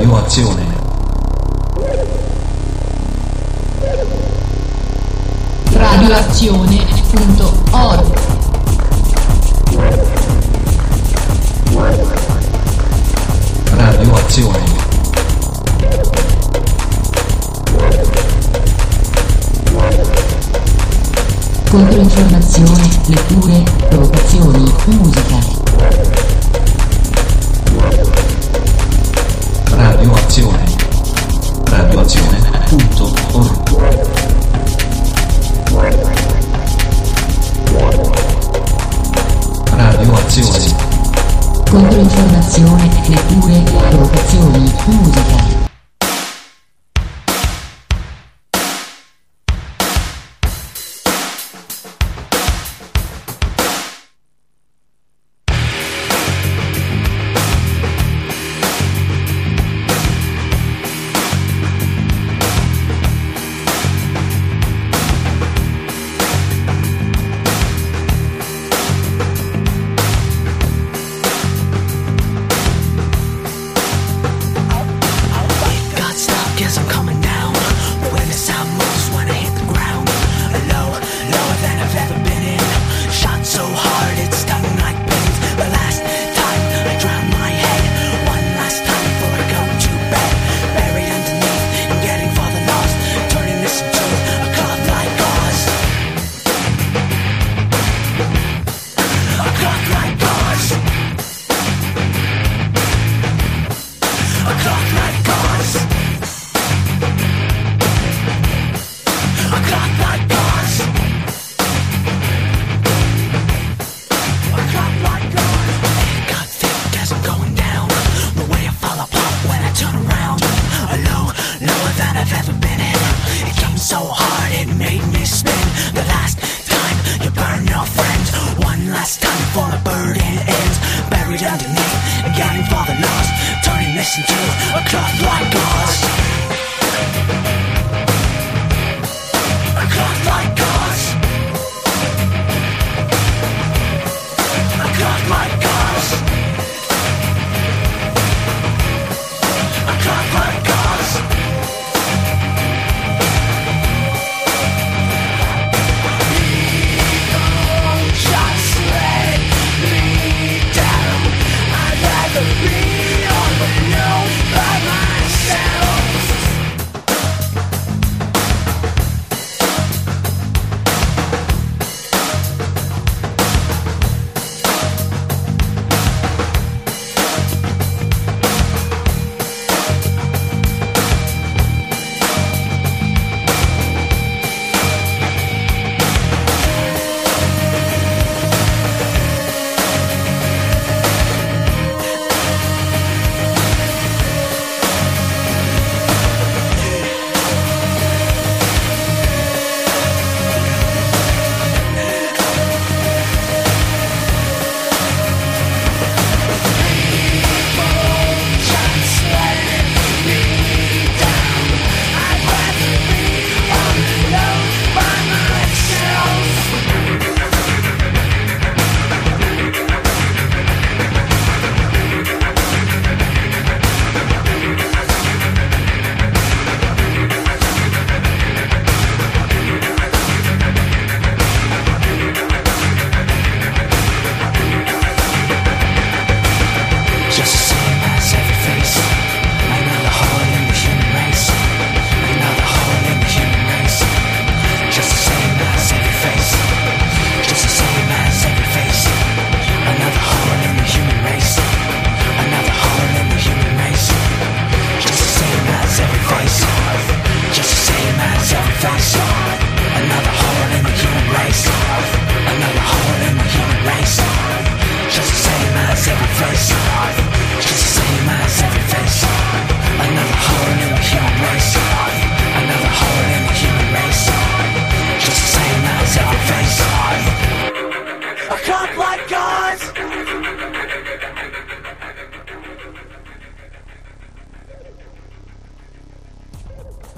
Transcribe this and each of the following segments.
Radioazione. Radioazione.org. Radioazione. Controinformazione, letture, provocazioni, musica. Radioazione. Radioazione.org. Radioazione. Controinformazione, letture, provocazioni, musica.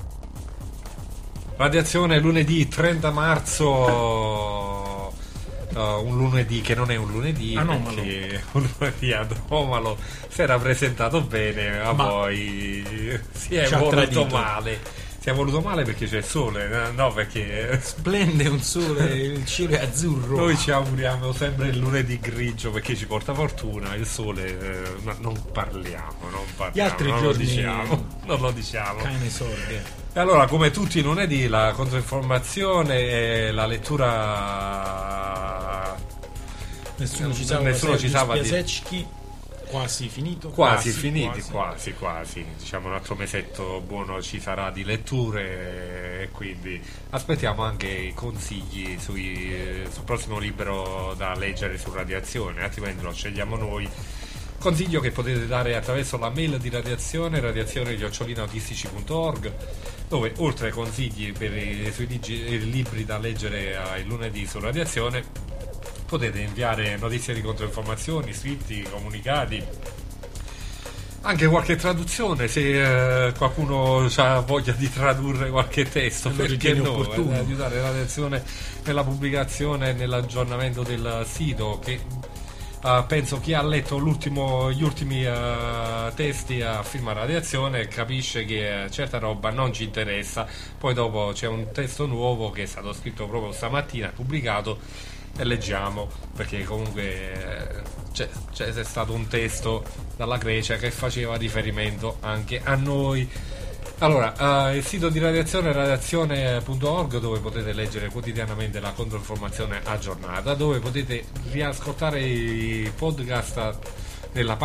Radiazione lunedì 30 marzo un lunedì che non è un lunedì, Anomalo. perché un lunedì anomalo si era presentato bene, ma poi si è ci ha voluto tradito. male. Si è voluto male perché c'è il sole, no, perché Splende un sole, il cielo è azzurro. noi ci auguriamo sempre il lunedì grigio perché ci porta fortuna, il sole non parliamo, Gli altri non giorni non lo diciamo. cane sorghe. E allora, come tutti i lunedì, la controinformazione e la lettura. Nessuno ci Nessuno ci sa sa di- Piasecki, quasi finito. Quasi finiti, quasi. Diciamo un altro mesetto buono ci sarà di letture e quindi aspettiamo anche i consigli sul prossimo libro da leggere su radiazione, altrimenti lo scegliamo noi. Consiglio che potete dare attraverso la mail di radiazione@autistici.org, dove oltre ai consigli per i libri da leggere il lunedì su radiazione potete inviare notizie di controinformazioni, scritti, comunicati, anche qualche traduzione se qualcuno ha voglia di tradurre qualche testo, Lo perché ritiene no, opportuno. aiutare la redazione nella pubblicazione e nell'aggiornamento del sito, che penso chi ha letto gli ultimi testi a Firma Radiazione capisce che certa roba non ci interessa, poi dopo c'è un testo nuovo che è stato scritto proprio stamattina, pubblicato, e leggiamo, perché comunque c'è stato un testo dalla Grecia che faceva riferimento anche a noi. Allora, il sito di radiazione è radiazione.org, dove potete leggere quotidianamente la controinformazione aggiornata, dove potete riascoltare i podcast nella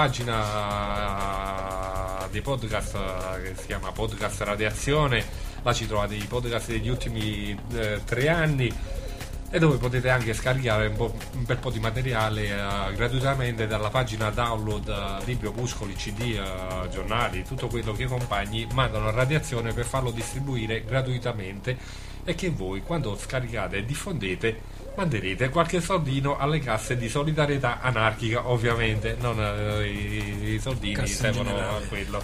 pagina dei podcast che si chiama Podcast Radiazione. Là ci trovate i podcast degli ultimi 3 anni, e dove potete anche scaricare un bel po' di materiale gratuitamente dalla pagina download, libri, opuscoli, CD, giornali, tutto quello che i compagni mandano a radiazione per farlo distribuire gratuitamente, e che voi, quando scaricate e diffondete, manderete qualche soldino alle casse di solidarietà anarchica, ovviamente, non i soldini Cassa in servono a generale. quello.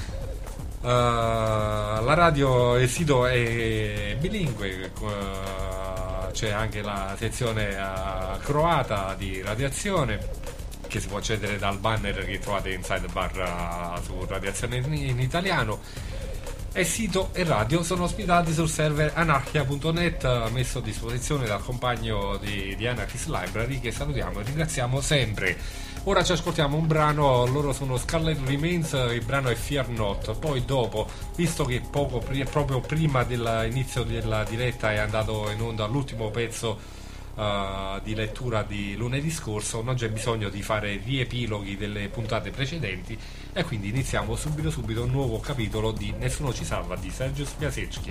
La radio, il sito è bilingue, c'è anche la sezione croata di radiazione, che si può accedere dal banner che trovate in sidebar su Radiazione in italiano. E sito e radio sono ospitati sul server anarchia.net, messo a disposizione dal compagno di Anarchist Library, che salutiamo e ringraziamo sempre. Ora ci ascoltiamo un brano, loro sono Scarlet Remains, il brano è Fear Not. Poi dopo, visto che proprio prima dell'inizio della diretta è andato in onda l'ultimo pezzo di lettura di lunedì scorso, non c'è bisogno di fare riepiloghi delle puntate precedenti, e quindi iniziamo subito un nuovo capitolo di Nessuno ci salva di Sergio Piasecki.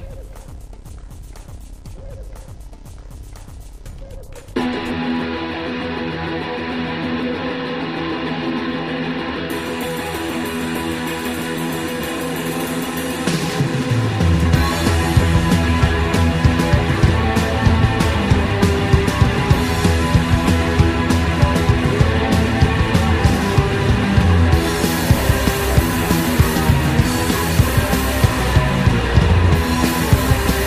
Fear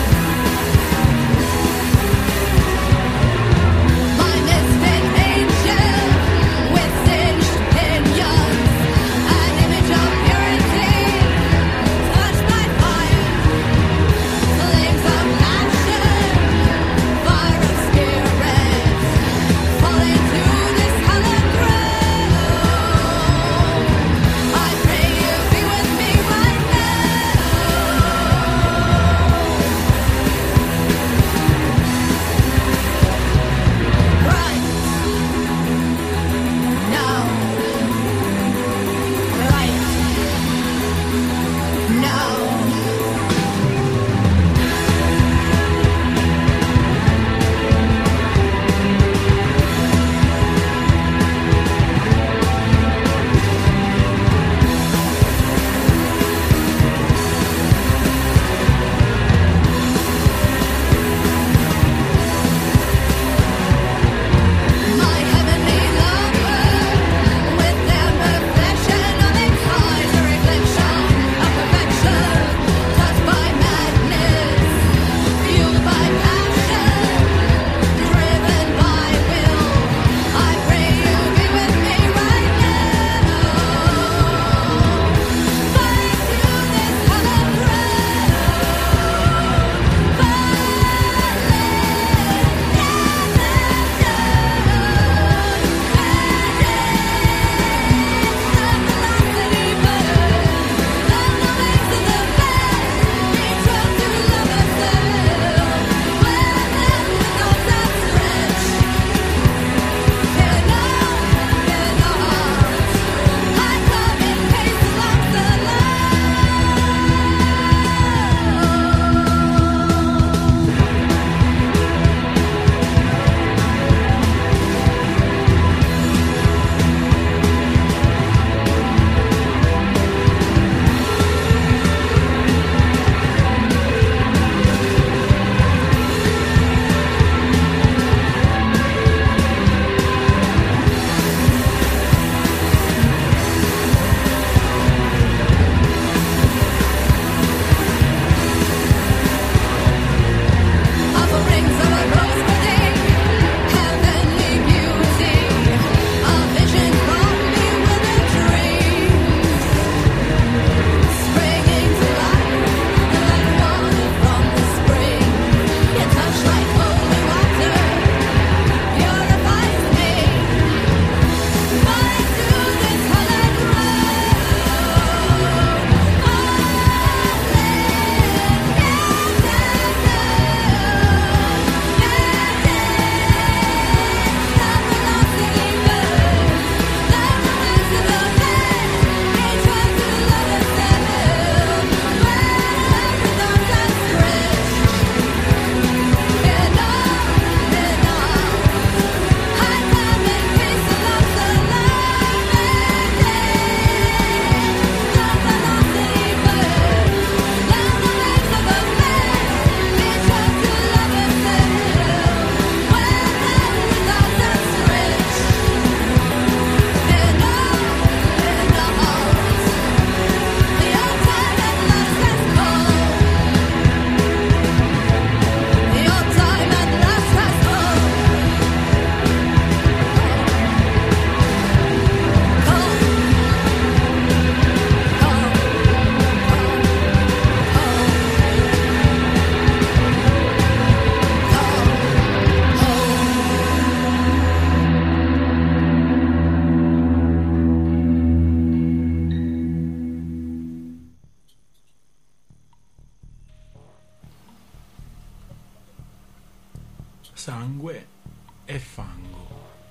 sangue e fango.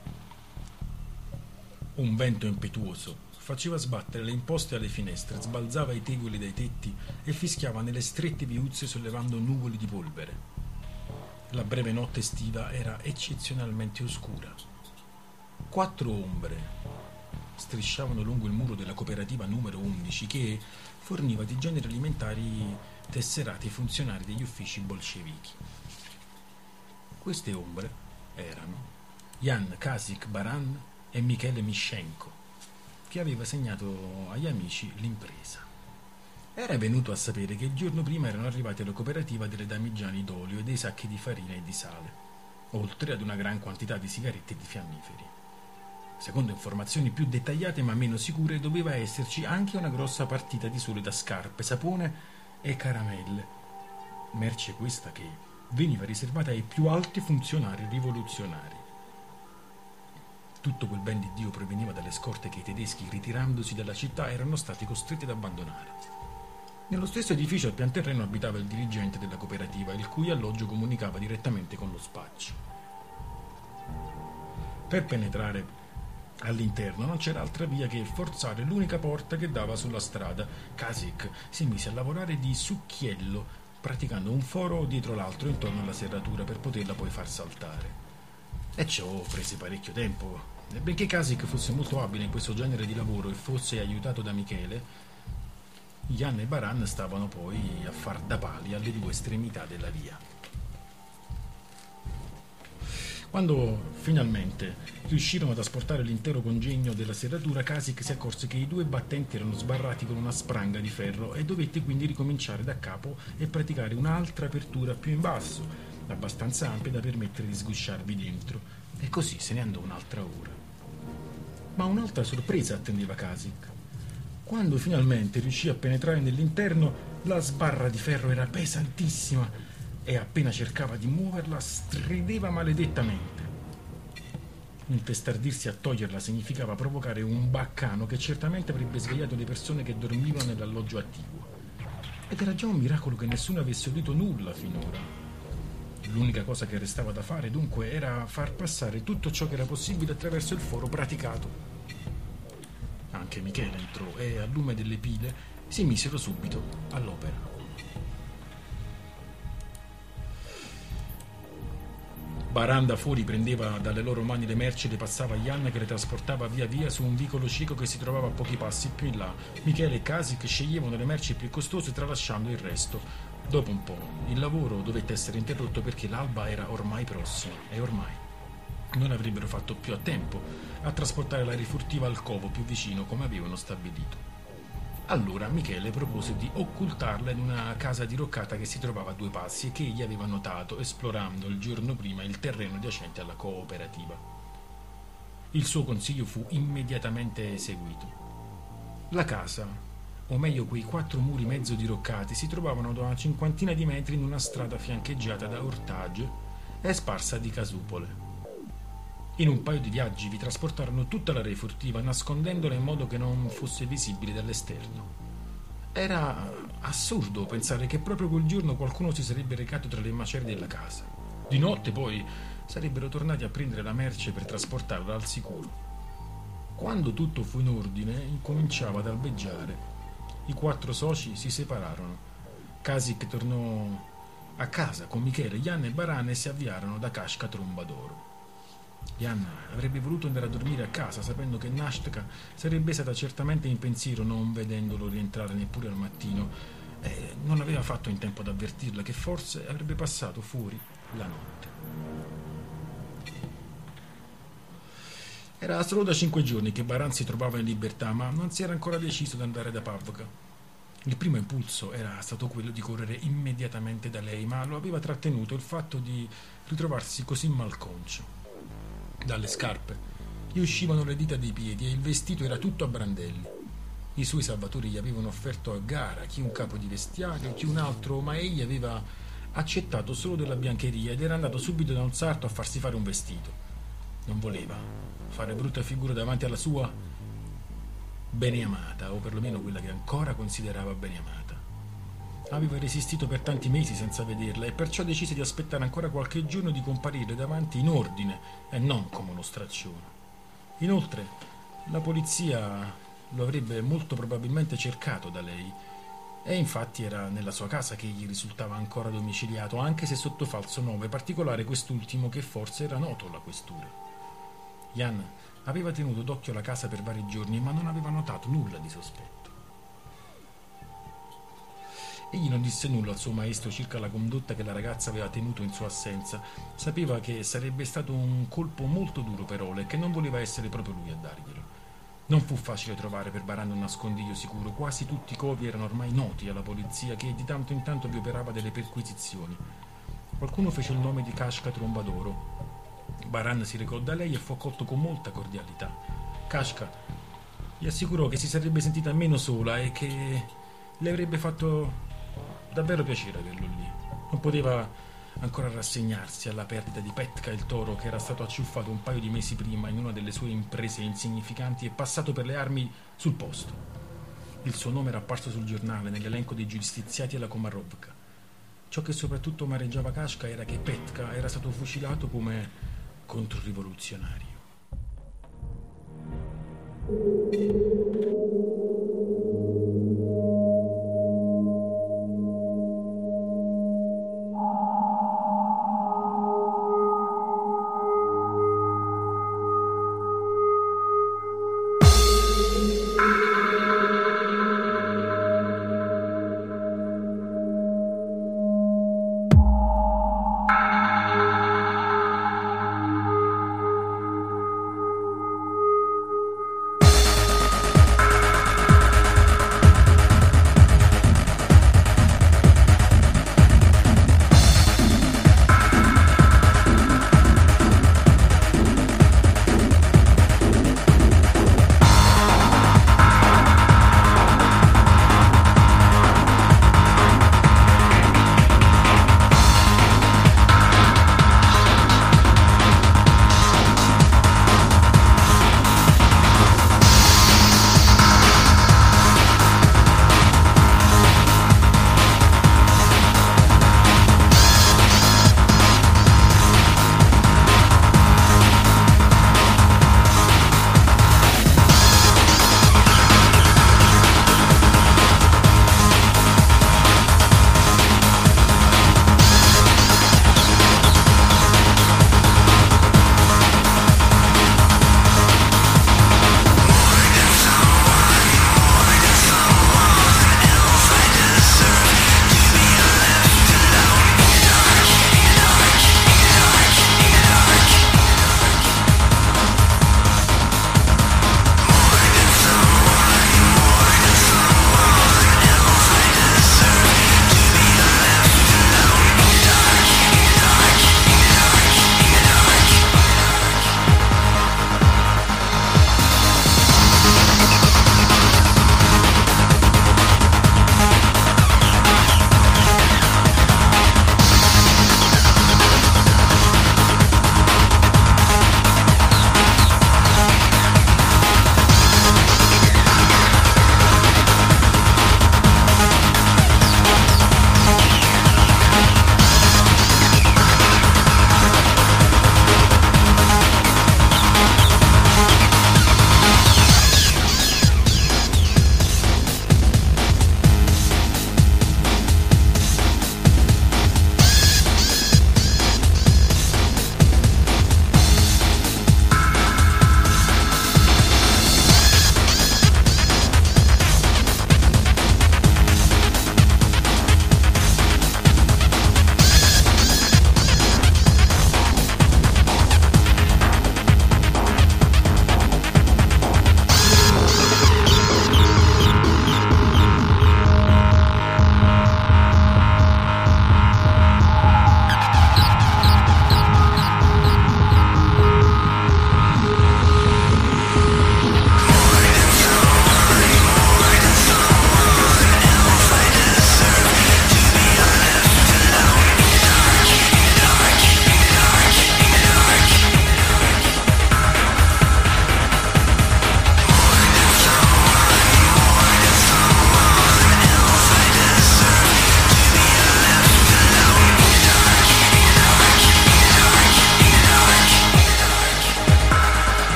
Un vento impetuoso faceva sbattere le imposte alle finestre, sbalzava i tegoli dai tetti e fischiava nelle strette viuzze sollevando nuvoli di polvere. La breve notte estiva era eccezionalmente oscura. 4 ombre strisciavano lungo il muro della cooperativa numero 11 che forniva di generi alimentari tesserati ai funzionari degli uffici bolscevichi. Queste ombre erano Jan Kasik-Baran e Michele Mischenko, che aveva segnato agli amici l'impresa. Era venuto a sapere che il giorno prima erano arrivati alla cooperativa delle damigiane d'olio e dei sacchi di farina e di sale, oltre ad una gran quantità di sigarette e di fiammiferi. Secondo informazioni più dettagliate ma meno sicure, doveva esserci anche una grossa partita di sole da scarpe, sapone e caramelle, merce questa che veniva riservata ai più alti funzionari rivoluzionari. Tutto quel ben di Dio proveniva dalle scorte che i tedeschi, ritirandosi dalla città, erano stati costretti ad abbandonare. Nello stesso edificio al pian terreno abitava il dirigente della cooperativa, il cui alloggio comunicava direttamente con lo spaccio. Per penetrare all'interno non c'era altra via che forzare l'unica porta che dava sulla strada. Kasik si mise a lavorare di succhiello, praticando un foro dietro l'altro intorno alla serratura per poterla poi far saltare. E ciò prese parecchio tempo. E benché Kasik fosse molto abile in questo genere di lavoro e fosse aiutato da Michele, Jan e Baran stavano poi a far da pali alle 2 estremità della via. Quando finalmente riuscirono ad asportare l'intero congegno della serratura, Kasik si accorse che i 2 battenti erano sbarrati con una spranga di ferro e dovette quindi ricominciare da capo e praticare un'altra apertura più in basso, abbastanza ampia da permettere di sgusciarvi dentro, e così se ne andò un'altra ora. Ma un'altra sorpresa attendeva Kasik. Quando finalmente riuscì a penetrare nell'interno, la sbarra di ferro era pesantissima e appena cercava di muoverla strideva maledettamente. Intestardirsi a toglierla significava provocare un baccano che certamente avrebbe svegliato le persone che dormivano nell'alloggio attivo. Ed era già un miracolo che nessuno avesse udito nulla finora. L'unica cosa che restava da fare, dunque, era far passare tutto ciò che era possibile attraverso il foro praticato. Anche Michele entrò e, al lume delle pile, si misero subito all'opera. Baran da fuori prendeva dalle loro mani le merci e le passava a Jan, che le trasportava via via su un vicolo cieco che si trovava a pochi passi più in là. Michele e Kasik sceglievano le merci più costose tralasciando il resto. Dopo un po' il lavoro dovette essere interrotto perché l'alba era ormai prossima e ormai non avrebbero fatto più a tempo a trasportare la rifurtiva al covo più vicino come avevano stabilito. Allora Michele propose di occultarla in una casa diroccata che si trovava a 2 passi e che egli aveva notato esplorando il giorno prima il terreno adiacente alla cooperativa. Il suo consiglio fu immediatamente eseguito. La casa, o meglio quei 4 muri mezzo diroccati, si trovavano da una 50 di metri in una strada fiancheggiata da ortaggi e sparsa di casupole. In un paio di viaggi vi trasportarono tutta la refurtiva, nascondendola in modo che non fosse visibile dall'esterno. Era assurdo pensare che proprio quel giorno qualcuno si sarebbe recato tra le macerie della casa. Di notte poi sarebbero tornati a prendere la merce per trasportarla al sicuro. Quando tutto fu in ordine, incominciava ad albeggiare. I 4 soci si separarono. Kasik tornò a casa con Michele, Jan e Baran e si avviarono da Kashka Tromba d'Oro. Jan avrebbe voluto andare a dormire a casa, sapendo che Nashtka sarebbe stata certamente in pensiero non vedendolo rientrare neppure al mattino, e non aveva fatto in tempo ad avvertirla che forse avrebbe passato fuori la notte. Era solo da 5 giorni che Baran si trovava in libertà, ma non si era ancora deciso ad andare da Pavka. Il primo impulso era stato quello di correre immediatamente da lei, ma lo aveva trattenuto il fatto di ritrovarsi così malconcio. Dalle scarpe gli uscivano le dita dei piedi e il vestito era tutto a brandelli. I suoi salvatori gli avevano offerto a gara chi un capo di vestiario, chi un altro, ma egli aveva accettato solo della biancheria ed era andato subito da un sarto a farsi fare un vestito. Non voleva fare brutta figura davanti alla sua beneamata, o perlomeno quella che ancora considerava beneamata. Aveva resistito per tanti mesi senza vederla e perciò decise di aspettare ancora qualche giorno di comparire davanti in ordine e non come uno straccione. Inoltre, la polizia lo avrebbe molto probabilmente cercato da lei e infatti era nella sua casa che gli risultava ancora domiciliato, anche se sotto falso nome, particolare quest'ultimo che forse era noto alla questura. Jan aveva tenuto d'occhio la casa per vari giorni ma non aveva notato nulla di sospetto. Egli non disse nulla al suo maestro circa la condotta che la ragazza aveva tenuto in sua assenza. Sapeva che sarebbe stato un colpo molto duro per Ole e che non voleva essere proprio lui a darglielo. Non fu facile trovare per Baranda un nascondiglio sicuro. Quasi tutti i covi erano ormai noti alla polizia che di tanto in tanto vi operava delle perquisizioni. Qualcuno fece il nome di Kashka Trombadoro. Baran si recò da lei e fu accolto con molta cordialità. Kashka gli assicurò che si sarebbe sentita meno sola e che le avrebbe fatto davvero piacere averlo lì. Non poteva ancora rassegnarsi alla perdita di Petka il toro, che era stato acciuffato un paio di mesi prima in una delle sue imprese insignificanti e passato per le armi sul posto. Il suo nome era apparso sul giornale nell'elenco dei giustiziati alla Komarovka. Ciò che soprattutto amareggiava Kashka era che Petka era stato fucilato come controrivoluzionario.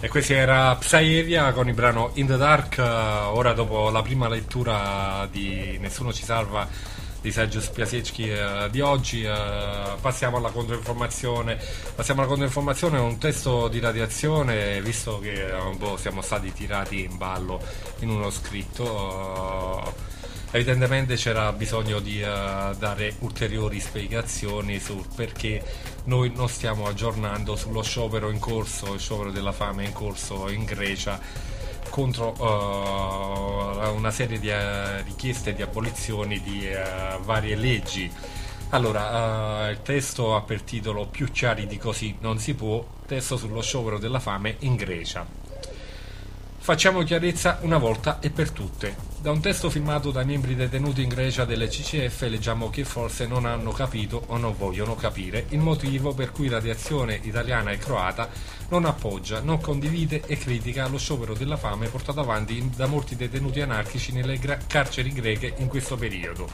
E questa era Psaevia con il brano In the Dark. Ora, dopo la prima lettura di Nessuno ci salva di Sergio Spiasecki di oggi, passiamo alla controinformazione. Un testo di Radiazione, visto che siamo stati tirati in ballo in uno scritto. Evidentemente c'era bisogno di dare ulteriori spiegazioni sul perché noi non stiamo aggiornando sullo sciopero in corso, il sciopero della fame in corso in Grecia, contro una serie di richieste di abolizioni di varie leggi. Allora, il testo ha per titolo Più chiari di così non si può, testo sullo sciopero della fame in Grecia. Facciamo chiarezza una volta e per tutte. Da un testo firmato dai membri detenuti in Grecia delle CCF leggiamo che forse non hanno capito o non vogliono capire il motivo per cui Radiazione italiana e croata non appoggia, non condivide e critica lo sciopero della fame portato avanti da molti detenuti anarchici nelle carceri greche in questo periodo.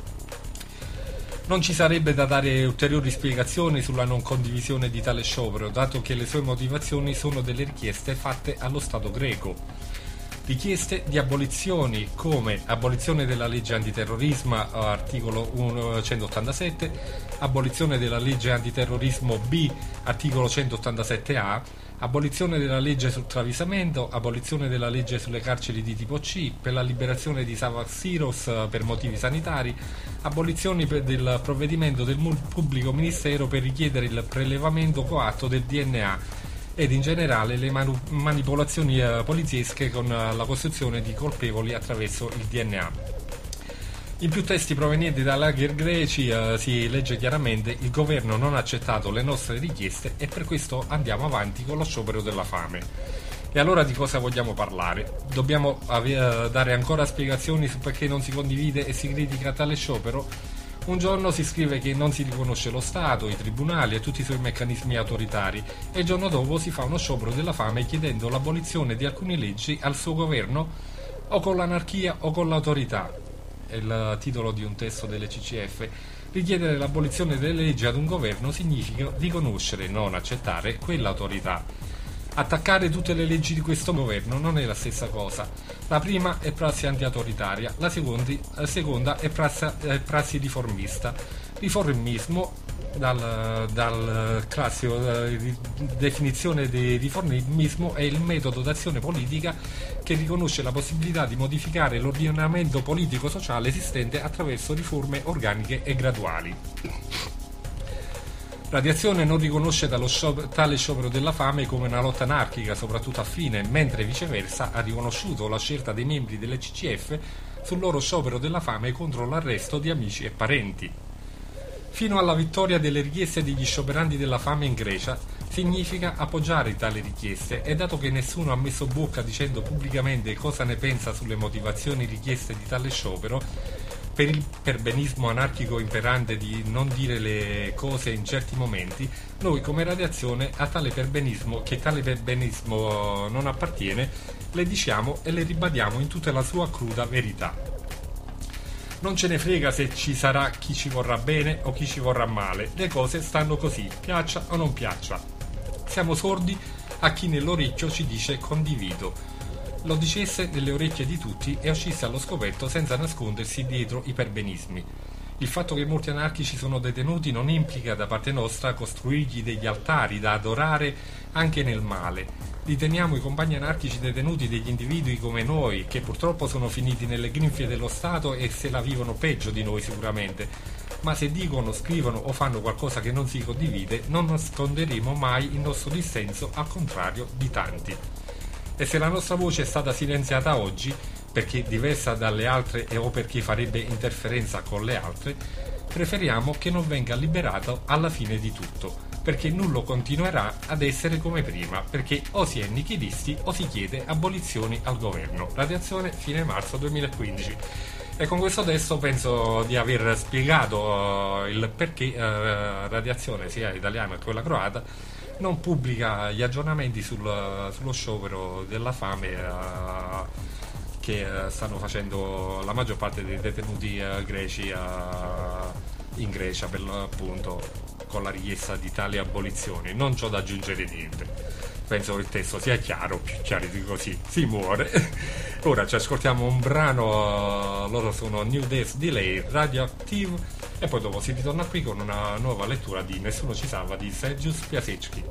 Non ci sarebbe da dare ulteriori spiegazioni sulla non condivisione di tale sciopero, dato che le sue motivazioni sono delle richieste fatte allo Stato greco. Richieste di abolizioni come abolizione della legge antiterrorismo articolo 187, abolizione della legge antiterrorismo B articolo 187A, abolizione della legge sul travisamento, abolizione della legge sulle carceri di tipo C, per la liberazione di Savaxiros per motivi sanitari, abolizioni del provvedimento del pubblico ministero per richiedere il prelevamento coatto del DNA ed in generale le manipolazioni poliziesche con la costruzione di colpevoli attraverso il DNA. In più testi provenienti dai lager greci si legge chiaramente: il governo non ha accettato le nostre richieste e per questo andiamo avanti con lo sciopero della fame. E allora di cosa vogliamo parlare? Dobbiamo dare ancora spiegazioni su perché non si condivide e si critica tale sciopero? Un giorno si scrive che non si riconosce lo Stato, i tribunali e tutti i suoi meccanismi autoritari e il giorno dopo si fa uno sciopero della fame chiedendo l'abolizione di alcune leggi al suo governo, o con l'anarchia o con l'autorità. È il titolo di un testo delle CCF. Richiedere l'abolizione delle leggi ad un governo significa riconoscere, non accettare, quell'autorità. Attaccare tutte le leggi di questo governo non è la stessa cosa. La prima è prassi anti-autoritaria, la seconda è prassi riformista. Riformismo, dal classico definizione di riformismo, è il metodo d'azione politica che riconosce la possibilità di modificare l'ordinamento politico-sociale esistente attraverso riforme organiche e graduali. Radiazione non riconosce tale sciopero della fame come una lotta anarchica, soprattutto a fine, mentre viceversa ha riconosciuto la scelta dei membri delle CCF sul loro sciopero della fame contro l'arresto di amici e parenti. Fino alla vittoria delle richieste degli scioperanti della fame in Grecia significa appoggiare tali richieste, e dato che nessuno ha messo bocca dicendo pubblicamente cosa ne pensa sulle motivazioni richieste di tale sciopero, per il perbenismo anarchico imperante di non dire le cose in certi momenti, noi come Radiazione a tale perbenismo non appartiene, le diciamo e le ribadiamo in tutta la sua cruda verità. Non ce ne frega se ci sarà chi ci vorrà bene o chi ci vorrà male, le cose stanno così, piaccia o non piaccia. Siamo sordi a chi nell'orecchio ci dice condivido. Lo dicesse nelle orecchie di tutti e uscisse allo scoperto senza nascondersi dietro i perbenismi. Il fatto che molti anarchici sono detenuti non implica da parte nostra costruirgli degli altari da adorare anche nel male. Riteniamo i compagni anarchici detenuti degli individui come noi, che purtroppo sono finiti nelle grinfie dello Stato e se la vivono peggio di noi sicuramente. Ma se dicono, scrivono o fanno qualcosa che non si condivide, non nasconderemo mai il nostro dissenso, al contrario di tanti. E se la nostra voce è stata silenziata oggi, perché diversa dalle altre o perché farebbe interferenza con le altre, preferiamo che non venga liberato alla fine di tutto, perché nullo continuerà ad essere come prima, perché o si è nichilisti o si chiede abolizioni al governo. Radiazione, fine marzo 2015. E con questo testo penso di aver spiegato il perché Radiazione, sia italiana che quella croata, non pubblica gli aggiornamenti sullo sciopero della fame che stanno facendo la maggior parte dei detenuti greci in Grecia, per l'appunto, con la richiesta di tali abolizioni. Non c'ho da aggiungere niente. penso che il testo sia chiaro, più chiaro di così si muore. Ora ci ascoltiamo un brano, loro sono New Days Delay, Radioactive, e poi dopo si ritorna qui con una nuova lettura di Nessuno ci salva di Sergius Piasecki.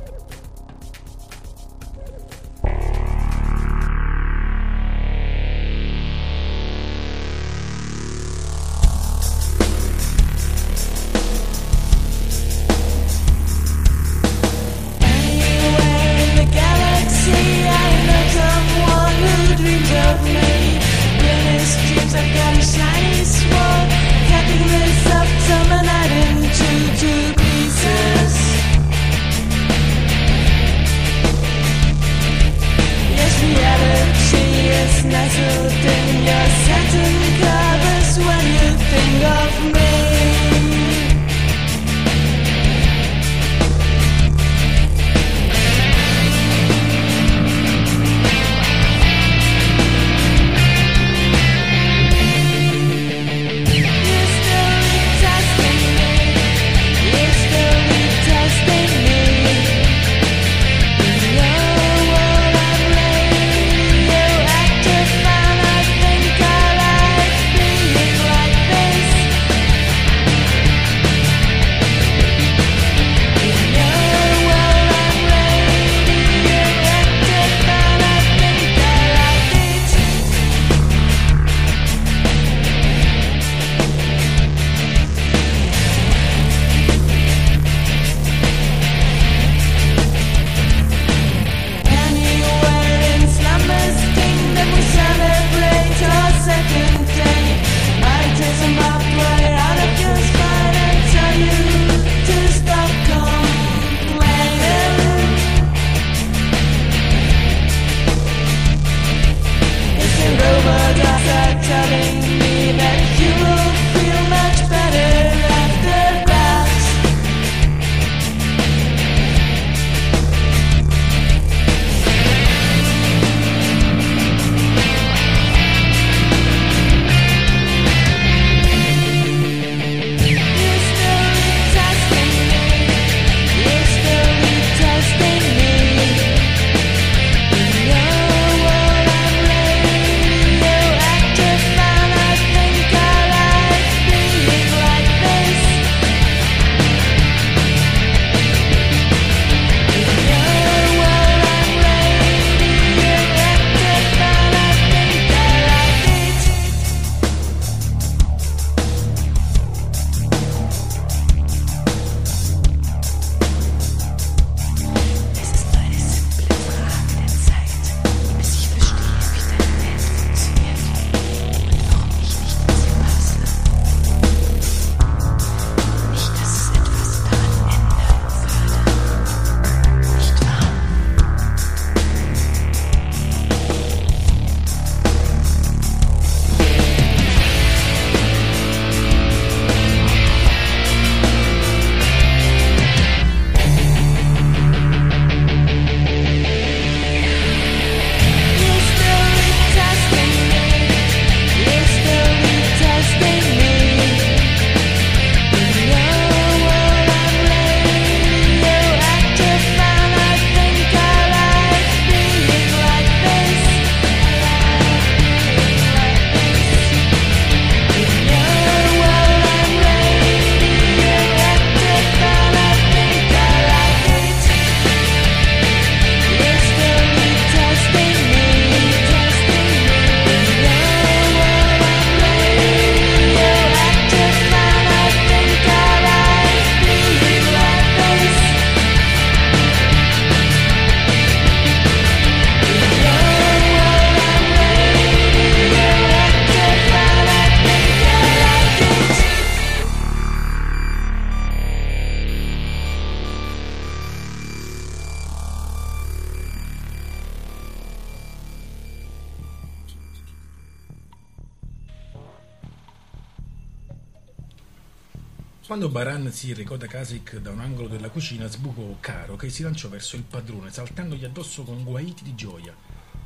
Quando Baran si recò da Kasich da un angolo della cucina, sbucò Caro, che si lanciò verso il padrone, saltandogli addosso con guaiti di gioia.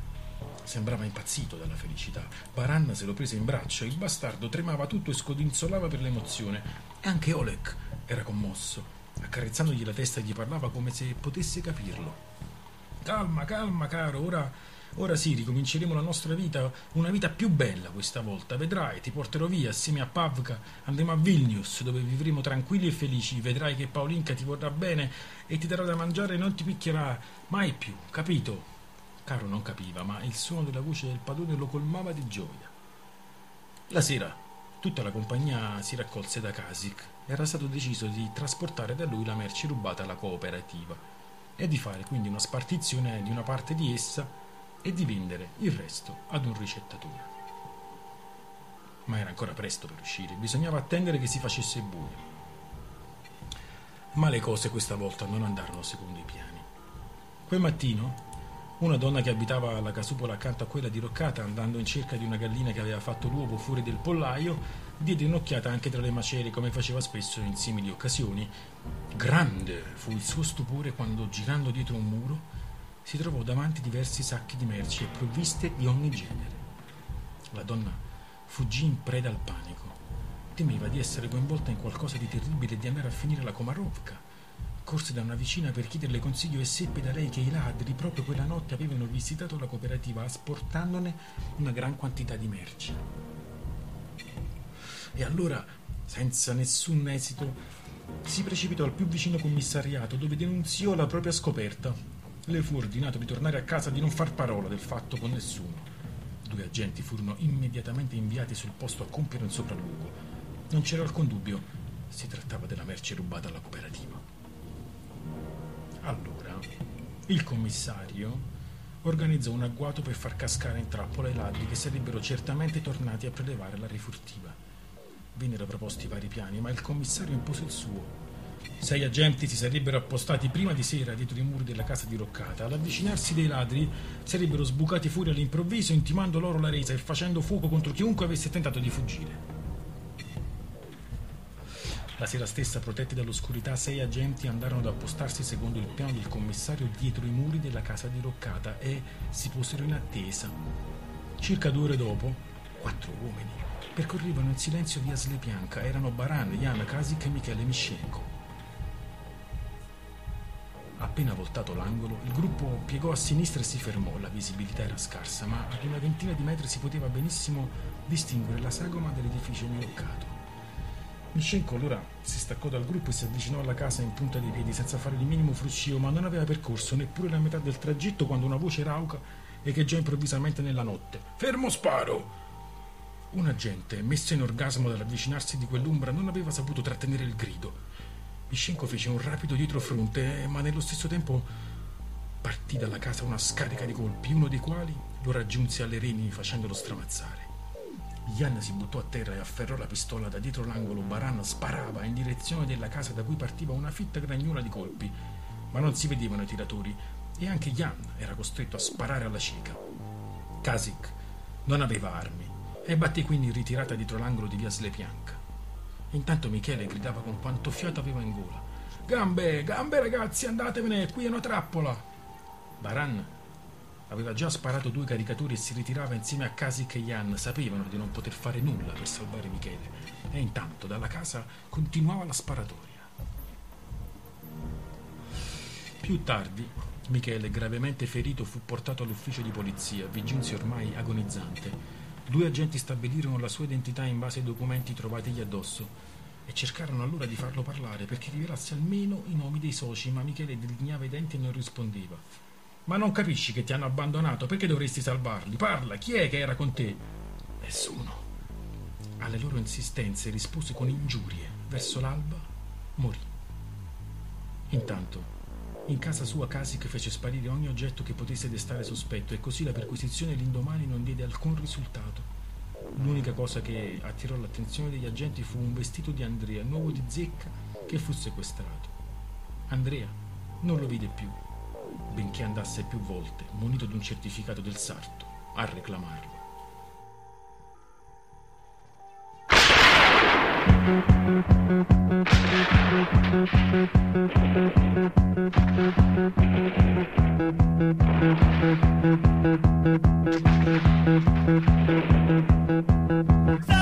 Sembrava impazzito dalla felicità. Baran se lo prese in braccio, il bastardo tremava tutto e scodinzolava per l'emozione. E anche Oleg era commosso. Accarezzandogli la testa gli parlava come se potesse capirlo. Calma, caro, ora sì, ricominceremo la nostra vita, una vita più bella questa volta, vedrai, ti porterò via assieme a Pavka, andremo a Vilnius, dove vivremo tranquilli e felici, vedrai che Paulinka ti vorrà bene e ti darà da mangiare e non ti picchierà mai più, capito? Caro non capiva, ma il suono della voce del padrone lo colmava di gioia. La sera, tutta la compagnia si raccolse da Kasich. Era stato deciso di trasportare da lui la merce rubata alla cooperativa e di fare quindi una spartizione di una parte di essa e di vendere il resto ad un ricettatore. Ma era ancora presto per uscire, bisognava attendere che si facesse buio. Ma le cose questa volta non andarono secondo i piani. Quel mattino, una donna che abitava alla casupola accanto a quella diroccata, andando in cerca di una gallina che aveva fatto l'uovo fuori del pollaio, diede un'occhiata anche tra le macerie, come faceva spesso in simili occasioni. Grande fu il suo stupore quando, girando dietro un muro, si trovò davanti diversi sacchi di merci e provviste di ogni genere. La donna fuggì in preda al panico. Temeva di essere coinvolta in qualcosa di terribile e di andare a finire alla Komarovka. Corse da una vicina per chiederle consiglio e seppe da lei che i ladri proprio quella notte avevano visitato la cooperativa asportandone una gran quantità di merci. E allora, senza nessun esito, si precipitò al più vicino commissariato, dove denunziò la propria scoperta. Le fu ordinato di tornare a casa e di non far parola del fatto con nessuno. 2 agenti furono immediatamente inviati sul posto a compiere un sopralluogo. Non c'era alcun dubbio, si trattava della merce rubata alla cooperativa. Allora, il commissario organizzò un agguato per far cascare in trappola i ladri che sarebbero certamente tornati a prelevare la refurtiva. Vennero proposti vari piani, ma il commissario impose il suo. 6 agenti si sarebbero appostati prima di sera dietro i muri della casa diroccata. All'avvicinarsi dei ladri sarebbero sbucati fuori all'improvviso, intimando loro la resa e facendo fuoco contro chiunque avesse tentato di fuggire. La sera stessa, protetti dall'oscurità, 6 agenti andarono ad appostarsi secondo il piano del commissario dietro i muri della casa diroccata e si posero in attesa. Circa 2 ore dopo, 4 uomini percorrevano in silenzio via Slepianka. Erano Baran, Jan, Kasich e Michele Mischenko. Appena voltato l'angolo, il gruppo piegò a sinistra e si fermò. La visibilità era scarsa, ma ad una ventina di metri si poteva benissimo distinguere la sagoma dell'edificio diroccato. Mischenko allora si staccò dal gruppo e si avvicinò alla casa in punta dei piedi senza fare il minimo fruscio, ma non aveva percorso neppure la metà del tragitto quando una voce rauca echeggiò improvvisamente nella notte. «Fermo, sparo!» Un agente, messo in orgasmo dall'avvicinarsi di quell'ombra, non aveva saputo trattenere il grido. Mischenko fece un rapido dietrofronte, ma nello stesso tempo partì dalla casa una scarica di colpi, uno dei quali lo raggiunse alle reni facendolo stramazzare. Jan si buttò a terra e afferrò la pistola da dietro l'angolo. Baran sparava in direzione della casa da cui partiva una fitta gragnola di colpi, ma non si vedevano i tiratori e anche Jan era costretto a sparare alla cieca. Kasich non aveva armi e batté quindi in ritirata dietro l'angolo di via Slepianka. Intanto Michele gridava con quanto fiato aveva in gola: «Gambe, gambe ragazzi, andatevene, qui è una trappola!» Baran aveva già sparato 2 caricatori e si ritirava insieme a Kasich e Jan. Sapevano di non poter fare nulla per salvare Michele e intanto dalla casa continuava la sparatoria. Più tardi Michele, gravemente ferito, fu portato all'ufficio di polizia. Vi giunse ormai agonizzante. 2 agenti stabilirono la sua identità in base ai documenti trovatigli addosso e cercarono allora di farlo parlare perché rivelasse almeno i nomi dei soci, ma Michele digrignava i denti e non rispondeva. «Ma non capisci che ti hanno abbandonato? Perché dovresti salvarli? Parla, chi è che era con te?» «Nessuno». Alle loro insistenze rispose con ingiurie. Verso l'alba morì. Intanto, in casa sua Kasich fece sparire ogni oggetto che potesse destare sospetto e così la perquisizione l'indomani non diede alcun risultato. L'unica cosa che attirò l'attenzione degli agenti fu un vestito di Andrea, nuovo di zecca, che fu sequestrato. Andrea non lo vide più, benché andasse più volte, munito di un certificato del sarto, a reclamarlo.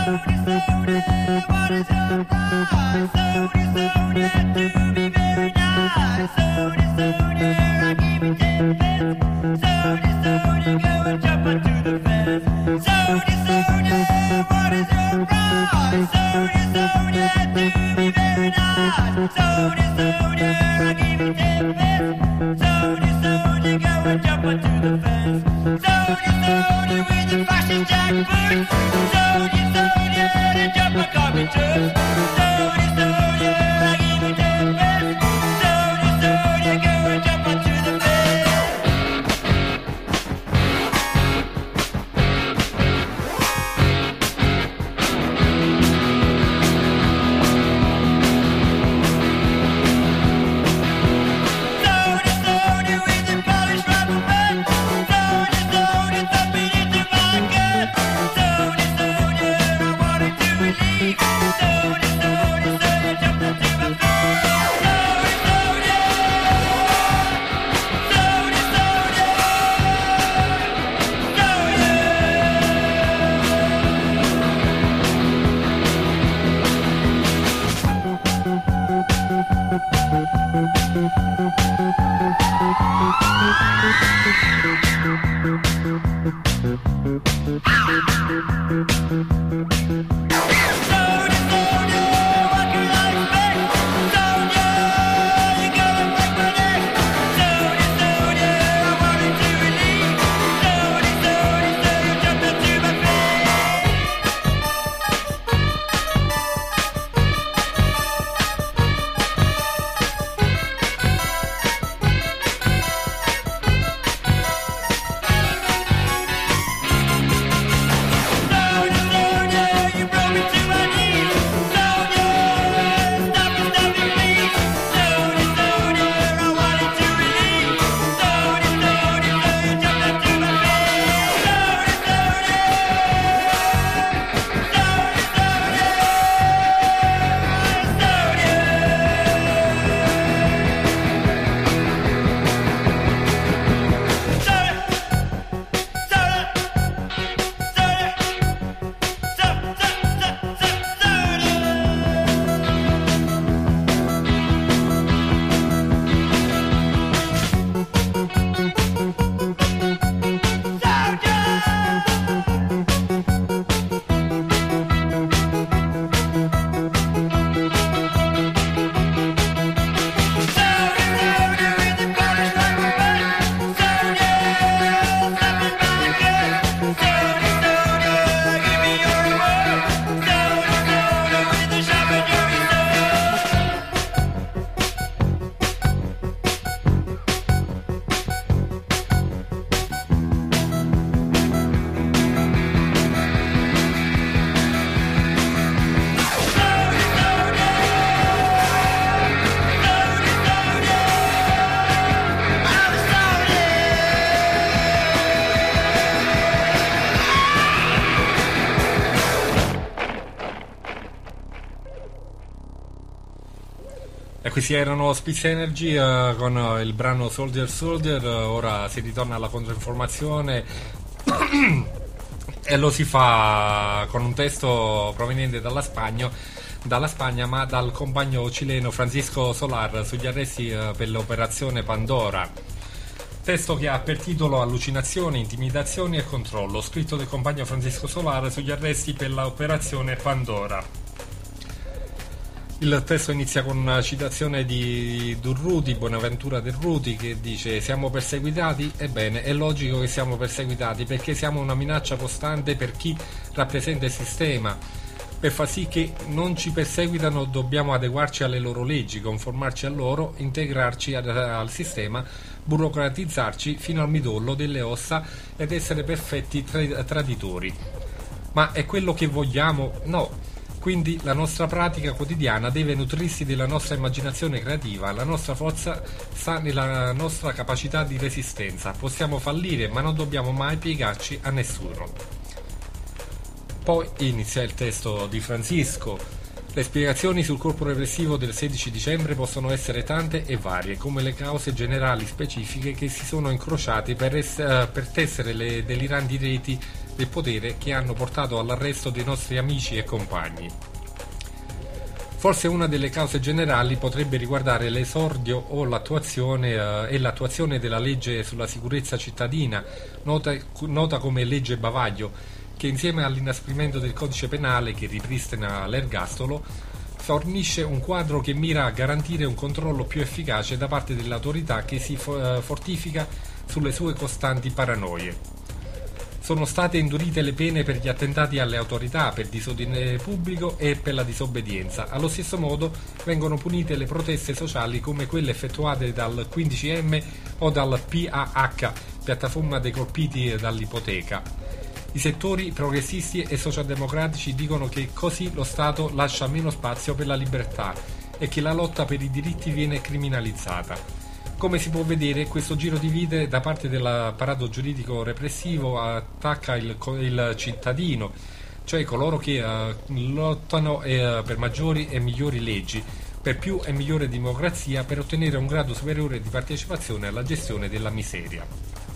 What is your cause? Do be very nice. Questi erano Space Energy con il brano Soldier Soldier. Ora si ritorna alla controinformazione e lo si fa con un testo proveniente dalla Spagna, ma dal compagno cileno Francisco Solar sugli arresti per l'operazione Pandora. Testo che ha per titolo Allucinazioni, intimidazioni e controllo, scritto del compagno Francisco Solar sugli arresti per l'operazione Pandora. Il testo inizia con una citazione di Durruti, Bonaventura Durruti, che dice: siamo perseguitati? Ebbene, è logico che siamo perseguitati, perché siamo una minaccia costante per chi rappresenta il sistema. Per far sì che non ci perseguitano dobbiamo adeguarci alle loro leggi, conformarci a loro, integrarci al sistema, burocratizzarci fino al midollo delle ossa ed essere perfetti traditori. Ma è quello che vogliamo? No. Quindi la nostra pratica quotidiana deve nutrirsi della nostra immaginazione creativa, la nostra forza sta nella nostra capacità di resistenza. Possiamo fallire, ma non dobbiamo mai piegarci a nessuno. Poi inizia il testo di Francisco. Le spiegazioni sul corpo repressivo del 16 dicembre possono essere tante e varie, come le cause generali specifiche che si sono incrociate per tessere le deliranti reti del potere che hanno portato all'arresto dei nostri amici e compagni. Forse una delle cause generali potrebbe riguardare l'esordio o l'attuazione della legge sulla sicurezza cittadina, nota come legge bavaglio, che insieme all'inasprimento del codice penale che ripristina l'ergastolo fornisce un quadro che mira a garantire un controllo più efficace da parte dell'autorità che si fortifica sulle sue costanti paranoie. Sono state indurite le pene per gli attentati alle autorità, per disordine pubblico e per la disobbedienza. Allo stesso modo vengono punite le proteste sociali come quelle effettuate dal 15M o dal PAH, piattaforma dei colpiti dall'ipoteca. I settori progressisti e socialdemocratici dicono che così lo Stato lascia meno spazio per la libertà e che la lotta per i diritti viene criminalizzata. Come si può vedere, questo giro di vite da parte dell'apparato giuridico repressivo attacca il cittadino, cioè coloro che lottano per maggiori e migliori leggi, per più e migliore democrazia, per ottenere un grado superiore di partecipazione alla gestione della miseria.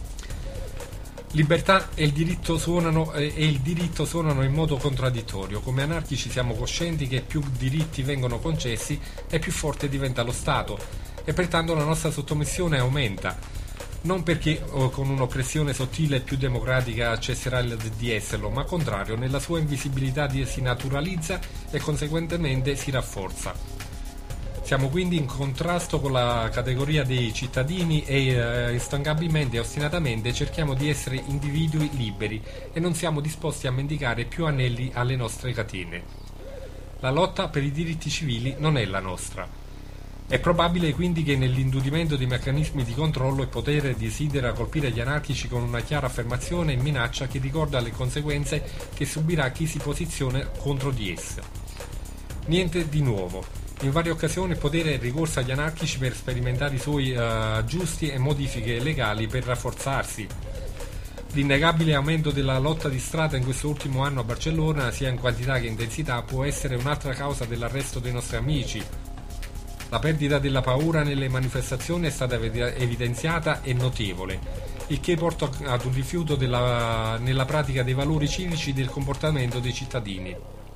Libertà e il diritto suonano in modo contraddittorio. Come anarchici siamo coscienti che più diritti vengono concessi e più forte diventa lo Stato, e pertanto la nostra sottomissione aumenta, non perché con un'oppressione sottile e più democratica cesserà di esserlo, ma al contrario, nella sua invisibilità si naturalizza e conseguentemente si rafforza. Siamo quindi in contrasto con la categoria dei cittadini e instancabilmente e ostinatamente cerchiamo di essere individui liberi e non siamo disposti a mendicare più anelli alle nostre catene. La lotta per i diritti civili non è la nostra. È probabile quindi che nell'indurimento dei meccanismi di controllo il potere desidera colpire gli anarchici con una chiara affermazione e minaccia che ricorda le conseguenze che subirà chi si posiziona contro di essa. Niente di nuovo. In varie occasioni il potere è ricorso agli anarchici per sperimentare i suoi aggiusti e modifiche legali per rafforzarsi. L'innegabile aumento della lotta di strada in questo ultimo anno a Barcellona, sia in quantità che in intensità, può essere un'altra causa dell'arresto dei nostri amici. La perdita della paura nelle manifestazioni è stata evidenziata e notevole, il che porta ad un rifiuto nella pratica dei valori civici del comportamento dei cittadini.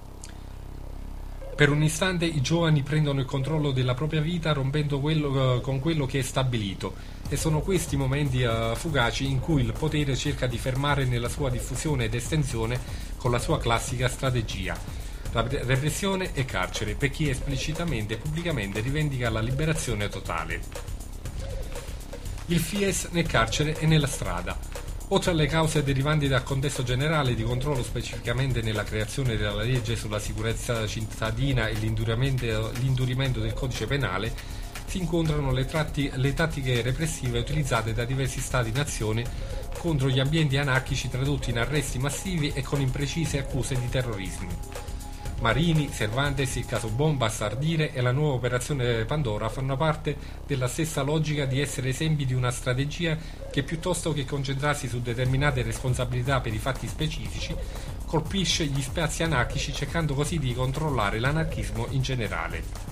Per un istante i giovani prendono il controllo della propria vita rompendo con quello che è stabilito, e sono questi momenti fugaci in cui il potere cerca di fermare nella sua diffusione ed estensione con la sua classica strategia. Repressione e carcere per chi esplicitamente e pubblicamente rivendica la liberazione totale. Il FIES nel carcere e nella strada. Oltre alle cause derivanti dal contesto generale di controllo, specificamente nella creazione della legge sulla sicurezza cittadina e l'indurimento del codice penale, si incontrano le tattiche repressive utilizzate da diversi stati-nazioni contro gli ambienti anarchici, tradotti in arresti massivi e con imprecise accuse di terrorismo. Marini, Cervantes, il caso Bombas, Ardire e la nuova operazione Pandora fanno parte della stessa logica di essere esempi di una strategia che, piuttosto che concentrarsi su determinate responsabilità per i fatti specifici, colpisce gli spazi anarchici cercando così di controllare l'anarchismo in generale.